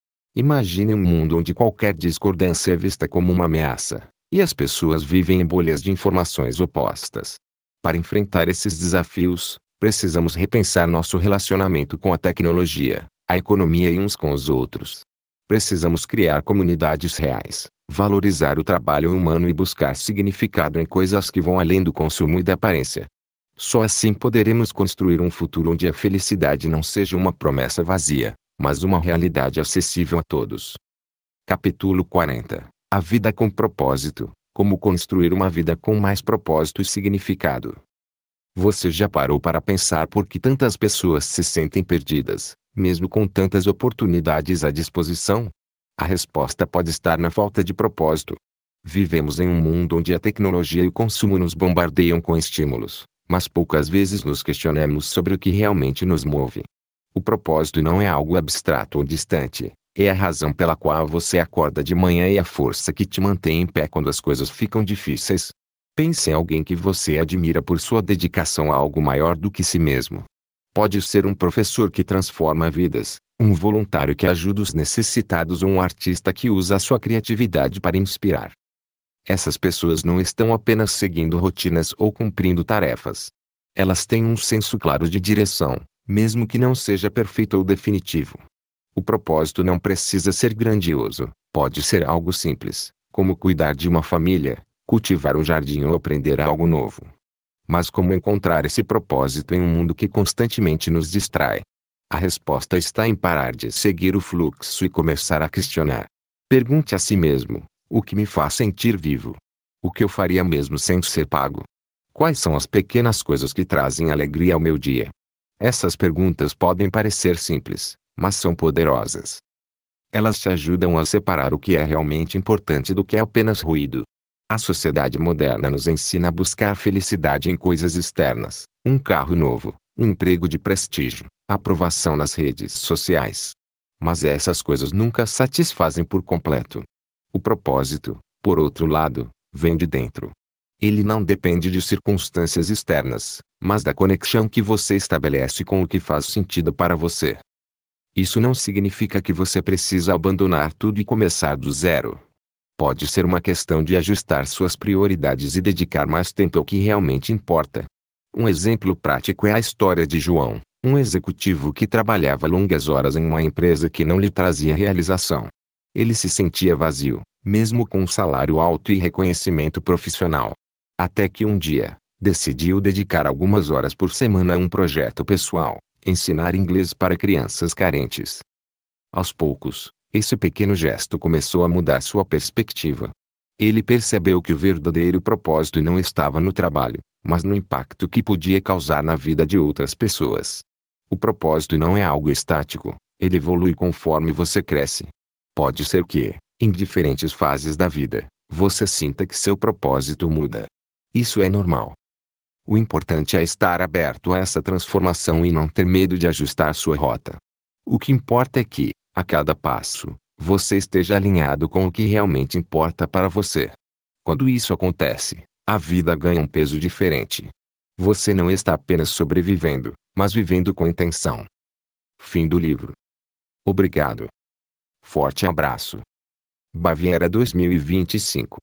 Imagine um mundo onde qualquer discordância é vista como uma ameaça, e as pessoas vivem em bolhas de informações opostas. Para enfrentar esses desafios, precisamos repensar nosso relacionamento com a tecnologia, a economia e uns com os outros. Precisamos criar comunidades reais, valorizar o trabalho humano e buscar significado em coisas que vão além do consumo e da aparência. Só assim poderemos construir um futuro onde a felicidade não seja uma promessa vazia, mas uma realidade acessível a todos. Capítulo 40. A vida com propósito. Como construir uma vida com mais propósito e significado. Você já parou para pensar por que tantas pessoas se sentem perdidas, mesmo com tantas oportunidades à disposição? A resposta pode estar na falta de propósito. Vivemos em um mundo onde a tecnologia e o consumo nos bombardeiam com estímulos, mas poucas vezes nos questionamos sobre o que realmente nos move. O propósito não é algo abstrato ou distante, é a razão pela qual você acorda de manhã e a força que te mantém em pé quando as coisas ficam difíceis. Pense em alguém que você admira por sua dedicação a algo maior do que si mesmo. Pode ser um professor que transforma vidas, um voluntário que ajuda os necessitados ou um artista que usa a sua criatividade para inspirar. Essas pessoas não estão apenas seguindo rotinas ou cumprindo tarefas. Elas têm um senso claro de direção, mesmo que não seja perfeito ou definitivo. O propósito não precisa ser grandioso, pode ser algo simples, como cuidar de uma família, cultivar um jardim ou aprender algo novo. Mas como encontrar esse propósito em um mundo que constantemente nos distrai? A resposta está em parar de seguir o fluxo e começar a questionar. Pergunte a si mesmo: o que me faz sentir vivo? O que eu faria mesmo sem ser pago? Quais são as pequenas coisas que trazem alegria ao meu dia? Essas perguntas podem parecer simples, mas são poderosas. Elas te ajudam a separar o que é realmente importante do que é apenas ruído. A sociedade moderna nos ensina a buscar felicidade em coisas externas, um carro novo, um emprego de prestígio, aprovação nas redes sociais. Mas essas coisas nunca satisfazem por completo. O propósito, por outro lado, vem de dentro. Ele não depende de circunstâncias externas, mas da conexão que você estabelece com o que faz sentido para você. Isso não significa que você precisa abandonar tudo e começar do zero. Pode ser uma questão de ajustar suas prioridades e dedicar mais tempo ao que realmente importa. Um exemplo prático é a história de João, um executivo que trabalhava longas horas em uma empresa que não lhe trazia realização. Ele se sentia vazio, mesmo com um salário alto e reconhecimento profissional. Até que um dia, decidiu dedicar algumas horas por semana a um projeto pessoal: ensinar inglês para crianças carentes. Aos poucos, esse pequeno gesto começou a mudar sua perspectiva. Ele percebeu que o verdadeiro propósito não estava no trabalho, mas no impacto que podia causar na vida de outras pessoas. O propósito não é algo estático, ele evolui conforme você cresce. Pode ser que, em diferentes fases da vida, você sinta que seu propósito muda. Isso é normal. O importante é estar aberto a essa transformação e não ter medo de ajustar sua rota. O que importa é que, a cada passo, você esteja alinhado com o que realmente importa para você. Quando isso acontece, a vida ganha um peso diferente. Você não está apenas sobrevivendo, mas vivendo com intenção. Fim do livro. Obrigado. Forte abraço. Baviera 2025